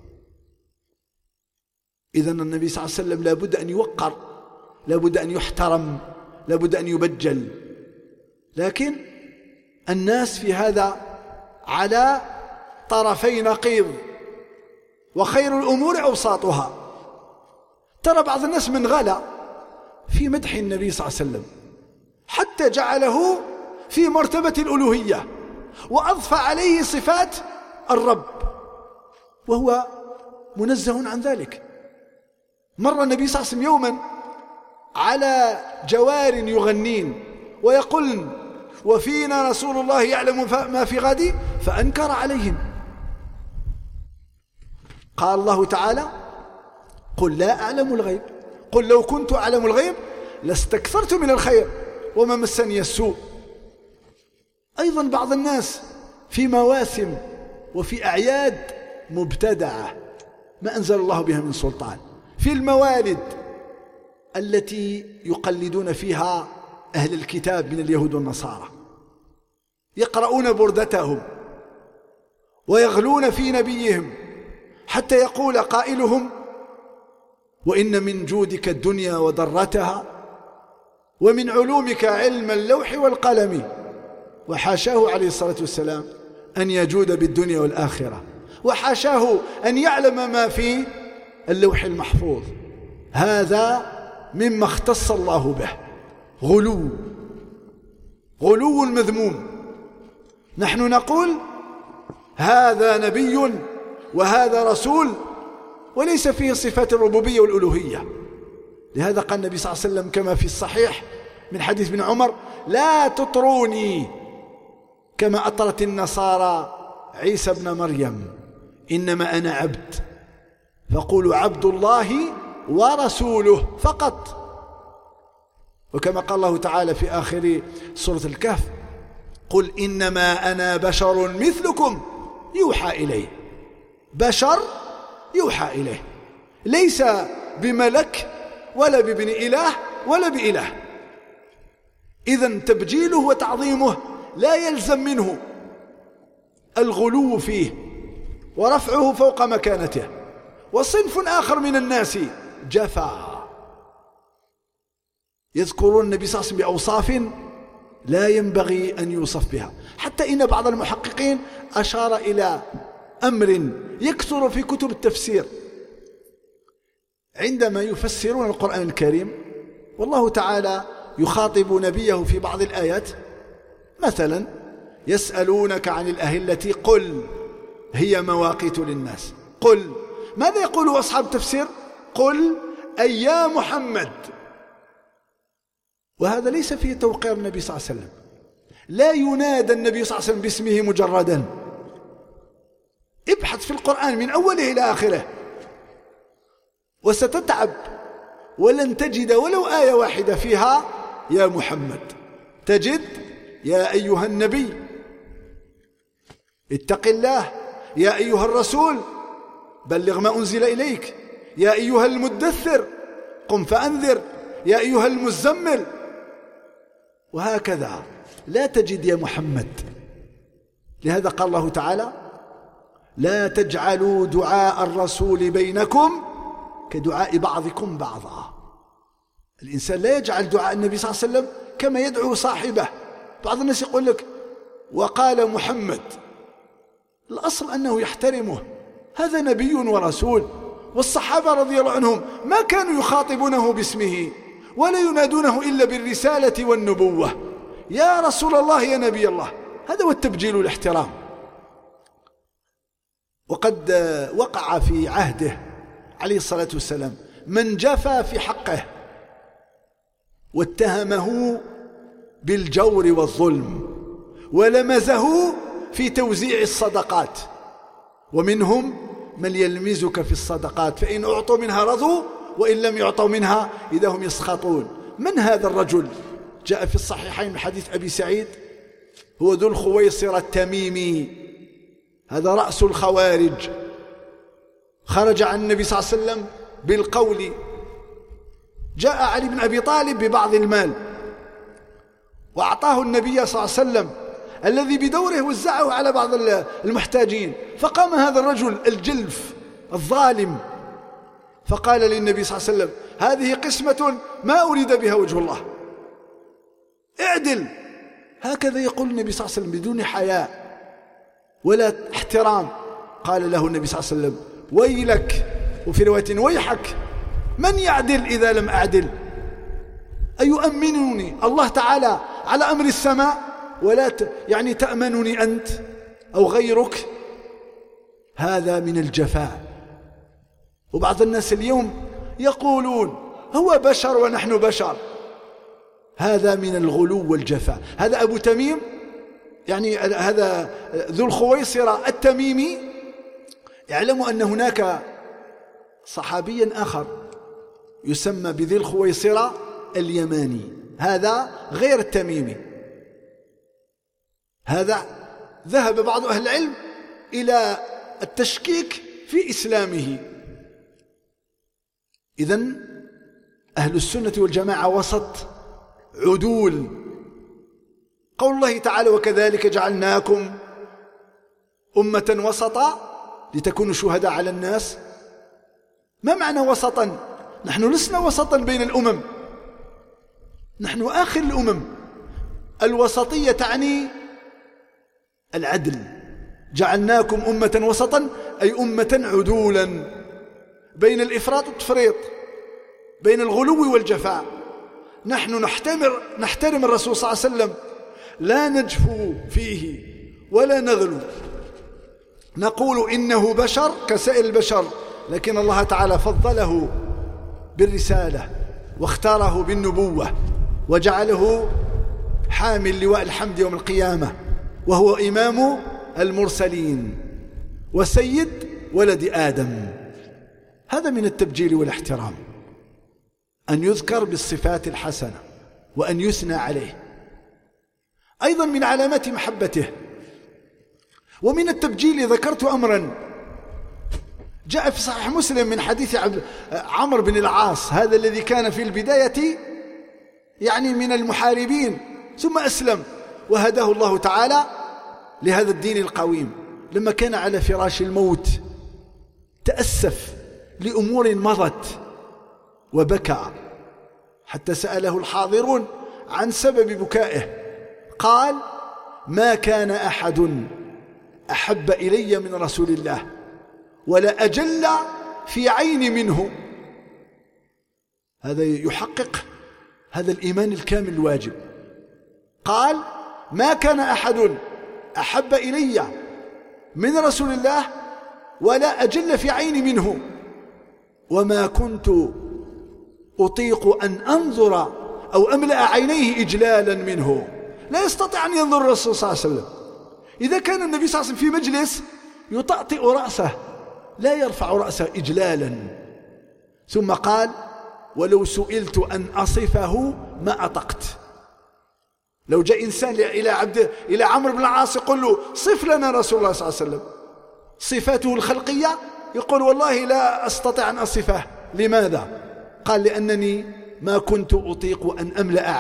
إذن النبي صلى الله عليه وسلم لابد أن يوقر، لابد أن يحترم، لابد أن يبجل. لكن الناس في هذا على طرفي نقيض، وخير الأمور أوساطها. ترى بعض الناس من غلا في مدح النبي صلى الله عليه وسلم حتى جعله في مرتبة الألوهية، وأضفى عليه صفات الرب وهو منزه عن ذلك. مر النبي صلى الله عليه وسلم يوما على جوار يغنين ويقولن: وفينا رسول الله يعلم ما في غد، فأنكر عليهم. قال الله تعالى: قل لا أعلم الغيب، قل لو كنت أعلم الغيب لاستكثرت من الخير وما مسني السوء. أيضا بعض الناس في مواسم وفي أعياد مبتدعة ما أنزل الله بها من سلطان، في الموالد التي يقلدون فيها أهل الكتاب من اليهود والنصارى، يقرؤون بردتهم ويغلون في نبيهم، حتى يقول قائلهم: وإن من جودك الدنيا وضرتها، ومن علومك علم اللوح والقلم. وحاشاه عليه الصلاة والسلام أن يجود بالدنيا والآخرة، وحاشاه أن يعلم ما في اللوح المحفوظ. هذا مما اختص الله به، غلو مذموم. نحن نقول هذا نبي وهذا رسول، وليس فيه صفات الربوبية والألوهية. لهذا قال النبي صلى الله عليه وسلم كما في الصحيح من حديث ابن عمر: لا تطروني كما أطرت النصارى عيسى ابن مريم، إنما أنا عبد، فقولوا عبد الله ورسوله فقط. وكما قال الله تعالى في آخر سورة الكهف: قل إنما أنا بشر مثلكم يوحى إليه. بشر يوحى إليه، ليس بملك ولا بابن إله ولا بإله. إذن تبجيله وتعظيمه لا يلزم منه الغلو فيه ورفعه فوق مكانته. وصنف آخر من الناس جفا، يذكرون النبي صلى الله عليه وسلم بأوصاف لا ينبغي أن يوصف بها. حتى إن بعض المحققين أشار إلى أمر يكثر في كتب التفسير عندما يفسرون القرآن الكريم، والله تعالى يخاطب نبيه في بعض الآيات، مثلا يسألونك عن الأهلة قل هي مواقيت للناس. قل، ماذا يقول أصحاب التفسير؟ قل أي يا محمد. وهذا ليس فيه توقير النبي صلى الله عليه وسلم، لا ينادى النبي صلى الله عليه وسلم باسمه مجردا. ابحث في القرآن من أوله إلى آخره وستتعب ولن تجد ولو آية واحدة فيها يا محمد. تجد يا أيها النبي اتق الله، يا أيها الرسول بلغ ما أنزل إليك، يا أيها المدثر قم فأنذر، يا أيها المزمل، وهكذا. لا تجد يا محمد. لهذا قال الله تعالى لا تجعلوا دعاء الرسول بينكم كدعاء بعضكم بعضا. الإنسان لا يجعل دعاء النبي صلى الله عليه وسلم كما يدعو صاحبه. بعض الناس يقول لك وقال محمد، الأصل أنه يحترمه، هذا نبي ورسول. والصحابة رضي الله عنهم ما كانوا يخاطبونه باسمه ولا ينادونه إلا بالرسالة والنبوة، يا رسول الله يا نبي الله. هذا هو التبجيل والاحترام. وقد وقع في عهده عليه الصلاة والسلام من جفى في حقه واتهمه بالجور والظلم ولمزه في توزيع الصدقات، ومنهم من يلمزك في الصدقات فإن أعطوا منها رضوا وإن لم يعطوا منها إذا هم يسخطون. من هذا الرجل؟ جاء في الصحيحين من حديث أبي سعيد، هو ذو الخويصر التميمي، هذا رأس الخوارج، خرج عن النبي صلى الله عليه وسلم بالقول. جاء علي بن أبي طالب ببعض المال وأعطاه النبي صلى الله عليه وسلم الذي بدوره وزعه على بعض المحتاجين. فقام هذا الرجل الجلف الظالم فقال للنبي صلى الله عليه وسلم هذه قسمة ما أريد بها وجه الله، اعدل. هكذا يقول النبي صلى الله عليه وسلم بدون حياء ولا احترام. قال له النبي صلى الله عليه وسلم ويلك، وفي رواية ويحك، من يعدل إذا لم أعدل؟ أيؤمنني الله تعالى على أمر السماء ولا يعني تأمنني أنت أو غيرك؟ هذا من الجفاء. وبعض الناس اليوم يقولون هو بشر ونحن بشر، هذا من الغلو والجفاء. هذا أبو تميم، يعني هذا ذو الخويصرة التميمي، يعلم أن هناك صحابيا آخر يسمى بذي الخويصرة اليماني، هذا غير التميمي. هذا ذهب بعض أهل العلم إلى التشكيك في إسلامه. إذن أهل السنة والجماعة وسط عدول. قول الله تعالى وكذلك جعلناكم أمة وسطا لتكونوا شهداء على الناس. ما معنى وسطا؟ نحن لسنا وسطا بين الأمم، نحن آخر الأمم. الوسطية تعني العدل. جعلناكم أمة وسطا أي أمة عدولا بين الإفراط والتفريط، بين الغلو والجفاء. نحن نحترم الرسول صلى الله عليه وسلم، لا نجفو فيه ولا نغلو. نقول إنه بشر كسائر البشر، لكن الله تعالى فضله بالرسالة واختاره بالنبوة وجعله حامل لواء الحمد يوم القيامة، وهو إمام المرسلين وسيد ولد آدم. هذا من التبجيل والاحترام، أن يذكر بالصفات الحسنة وأن يثنى عليه. أيضا من علامات محبته. ومن التبجيل ذكرت أمرا جاء في صحيح مسلم من حديث عمرو بن العاص، هذا الذي كان في البداية يعني من المحاربين ثم أسلم وهداه الله تعالى لهذا الدين القويم. لما كان على فراش الموت تأسف لأمور مضت وبكى حتى سأله الحاضرون عن سبب بكائه. قال ما كان أحد أحب إلي من رسول الله ولا أجل في عيني منه. هذا يحقق هذا الإيمان الكامل الواجب. قال: ما كان أحد أحب إلي من رسول الله ولا أجل في عيني منه، وما كنت أطيق أن أنظر أو أملأ عينيه إجلالا منه. لا يستطيع أن ينظر الرسول صلى الله عليه وسلم. إذا كان النبي صلى الله عليه وسلم في مجلس يطأطئ رأسه لا يرفع رأسه إجلالا. ثم قال: ولو سئلت أن أصفه ما أطقت. لو جاء إنسان إلى عمرو بن العاص يقول له: صف لنا رسول الله صلى الله عليه وسلم صفاته الخلقية، يقول: والله لا أستطيع أن أصفه. لماذا؟ قال: لأنني ما كنت أطيق أن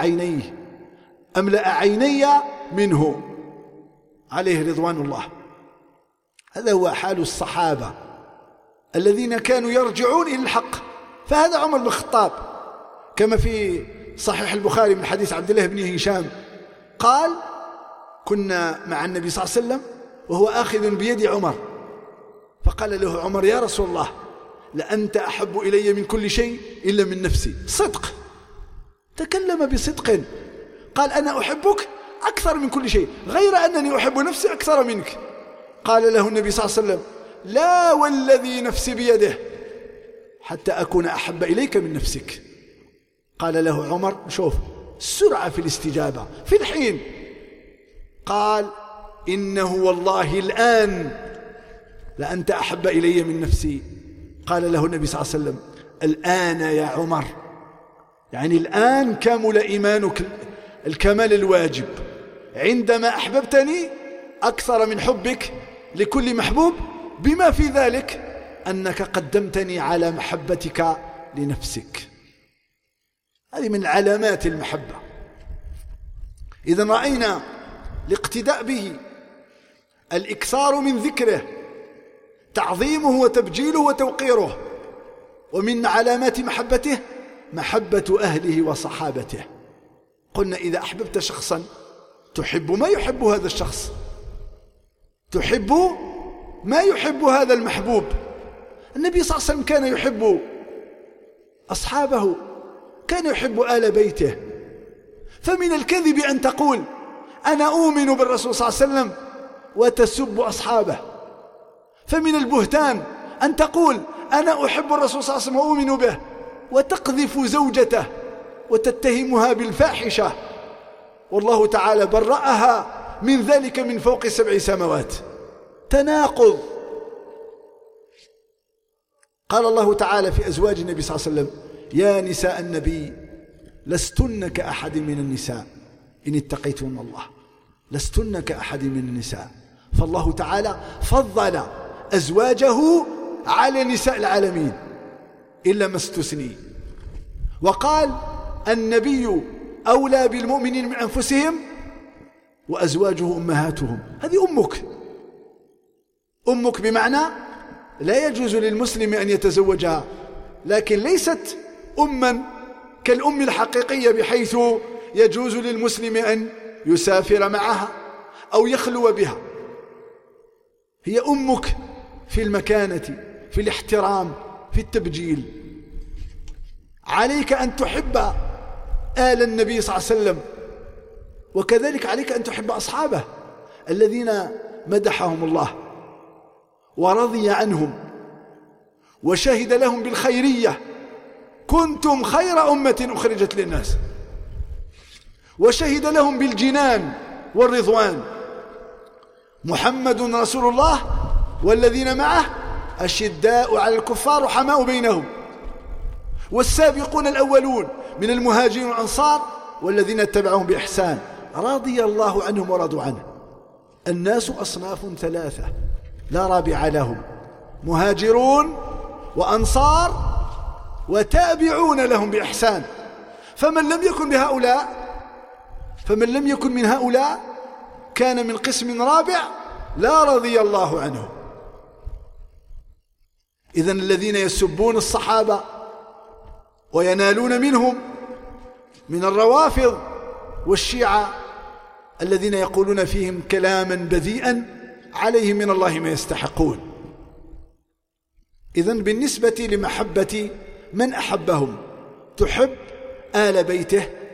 أملأ عيني منه عليه رضوان الله. هذا هو حال الصحابة الذين كانوا يرجعون إلى الحق. فهذا عمر بن الخطاب كما في صحيح البخاري من حديث عبد الله بن هشام قال: كنا مع النبي صلى الله عليه وسلم وهو آخذ بيد عمر، فقال له عمر: يا رسول الله، لأنت أحب إلي من كل شيء إلا من نفسي. صدق، تكلم بصدق. قال: أنا أحبك أكثر من كل شيء، غير أنني أحب نفسي أكثر منك. قال له النبي صلى الله عليه وسلم: لا والذي نفسي بيده حتى أكون أحب إليك من نفسك. قال له عمر: شوف السرعة في الاستجابة في الحين. قال: إنه والله الآن لأنت أحب إلي من نفسي. قال له النبي صلى الله عليه وسلم: الآن يا عمر، يعني الآن كمل إيمانك الكمال الواجب، عندما أحببتني أكثر من حبك لكل محبوب، بما في ذلك أنك قدمتني على محبتك لنفسك. هذه من علامات المحبة. إذن رأينا الاقتداء به، الإكثار من ذكره، تعظيمه وتبجيله وتوقيره. ومن علامات محبته محبة أهله وصحابته. قلنا: إذا أحببت شخصا تحب ما يحب هذا الشخص، تحب ما يحب هذا المحبوب. النبي صلى الله عليه وسلم كان يحب أصحابه، كان يحب آل بيته. فمن الكذب أن تقول: أنا أؤمن بالرسول صلى الله عليه وسلم وتسب أصحابه. فمن البهتان أن تقول: أنا أحب الرسول صلى الله عليه وسلم وأؤمن به وتقذف زوجته وتتهمها بالفاحشة، والله تعالى برأها من ذلك من فوق 7 سماوات. تناقض. قال الله تعالى في أزواج النبي صلى الله عليه وسلم: يا نساء النبي لستن كأحد من النساء إن اتقيتن الله، لستن كأحد من النساء. فالله تعالى فضل أزواجه على نساء العالمين إلا ما استثني، وقال: النبي أولى بالمؤمنين من أنفسهم وأزواجه أمهاتهم. هذه أمك بمعنى لا يجوز للمسلم أن يتزوجها، لكن ليست أما كالأم الحقيقية بحيث يجوز للمسلم أن يسافر معها أو يخلو بها. هي أمك في المكانة، في الاحترام، في التبجيل. عليك أن تحب آل النبي صلى الله عليه وسلم، وكذلك عليك أن تحب أصحابه الذين مدحهم الله ورضي عنهم وشهد لهم بالخيرية: كنتم خير أمة أخرجت للناس. وشهد لهم بالجنان والرضوان: محمد رسول الله والذين معه أشداء على الكفار رحماء بينهم، والسابقون الأولون من المهاجرين والأنصار والذين اتبعهم بإحسان رضي الله عنهم ورضوا عنه. الناس أصناف 3 لا رابع لهم: مهاجرون وأنصار وتابعون لهم بإحسان. فمن لم يكن من هؤلاء كان من قسم رابع لا رضي الله عنه. إذن الذين يسبون الصحابة وينالون منهم من الروافض والشيعة الذين يقولون فيهم كلاما بذيئا عليهم من الله ما يستحقون. إذن بالنسبة لمحبة من أحبهم، تحب آل بيته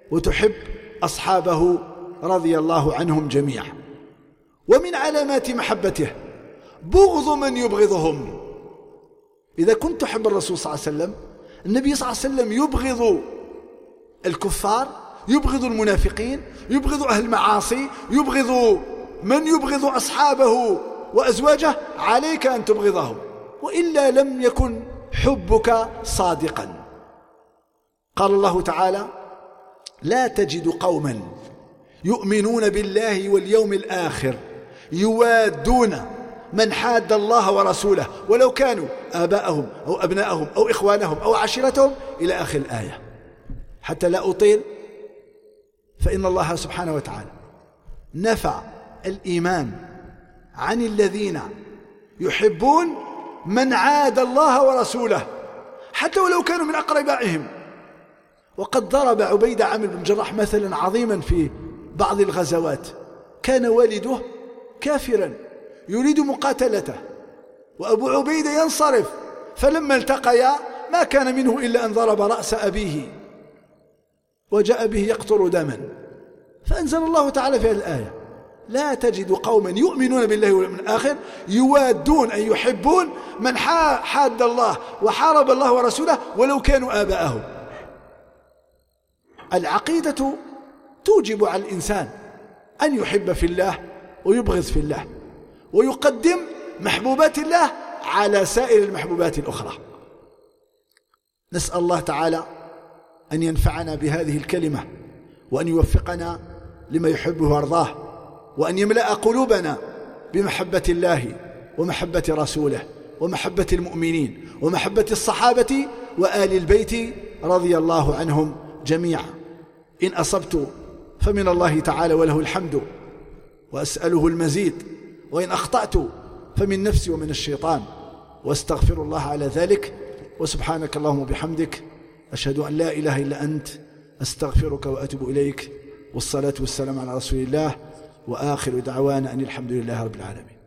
وتحب أصحابه رضي الله عنهم جميعا. ومن علامات محبته بغض من يبغضهم. إذا كنت تحب الرسول صلى الله عليه وسلم، النبي صلى الله عليه وسلم يبغض الكفار، يبغض المنافقين، يبغض أهل المعاصي، يبغض من يبغض أصحابه وأزواجه، عليك أن تبغضهم، وإلا لم يكن حبك صادقا. قال الله تعالى: لا تجد قوما يؤمنون بالله واليوم الآخر يوادون من حاد الله ورسوله ولو كانوا آباءهم أو أبناءهم أو إخوانهم أو عشيرتهم إلى آخر الآية. حتى لا أطيل، فإن الله سبحانه وتعالى نفى الإيمان عن الذين يحبون من عاد الله ورسوله حتى ولو كانوا من أقربائهم. وقد ضرب عبيدة عامر بن جراح مثلا عظيما في بعض الغزوات. كان والده كافرا يريد مقاتلته، وأبو عبيدة ينصرف، فلما التقيا ما كان منه إلا أن ضرب رأس أبيه وجاء به يقطر دما. فأنزل الله تعالى في الآية: لا تجد قوما يؤمنون بالله واليوم الآخر يوادون أن يحبون من حاد الله وحارب الله ورسوله ولو كانوا آباءهم. العقيدة توجب على الإنسان أن يحب في الله ويبغض في الله، ويقدم محبوبات الله على سائر المحبوبات الأخرى. نسأل الله تعالى أن ينفعنا بهذه الكلمة، وأن يوفقنا لما يحبه ويرضاه، وأن يملأ قلوبنا بمحبة الله ومحبة رسوله ومحبة المؤمنين ومحبة الصحابة وآل البيت رضي الله عنهم جميعا. إن أصبت فمن الله تعالى وله الحمد وأسأله المزيد، وإن أخطأت فمن نفسي ومن الشيطان، واستغفر الله على ذلك. وسبحانك اللهم وبحمدك، أشهد أن لا إله إلا أنت، أستغفرك وأتوب إليك. والصلاة والسلام على رسول الله، وآخر دعوانا أن الحمد لله رب العالمين.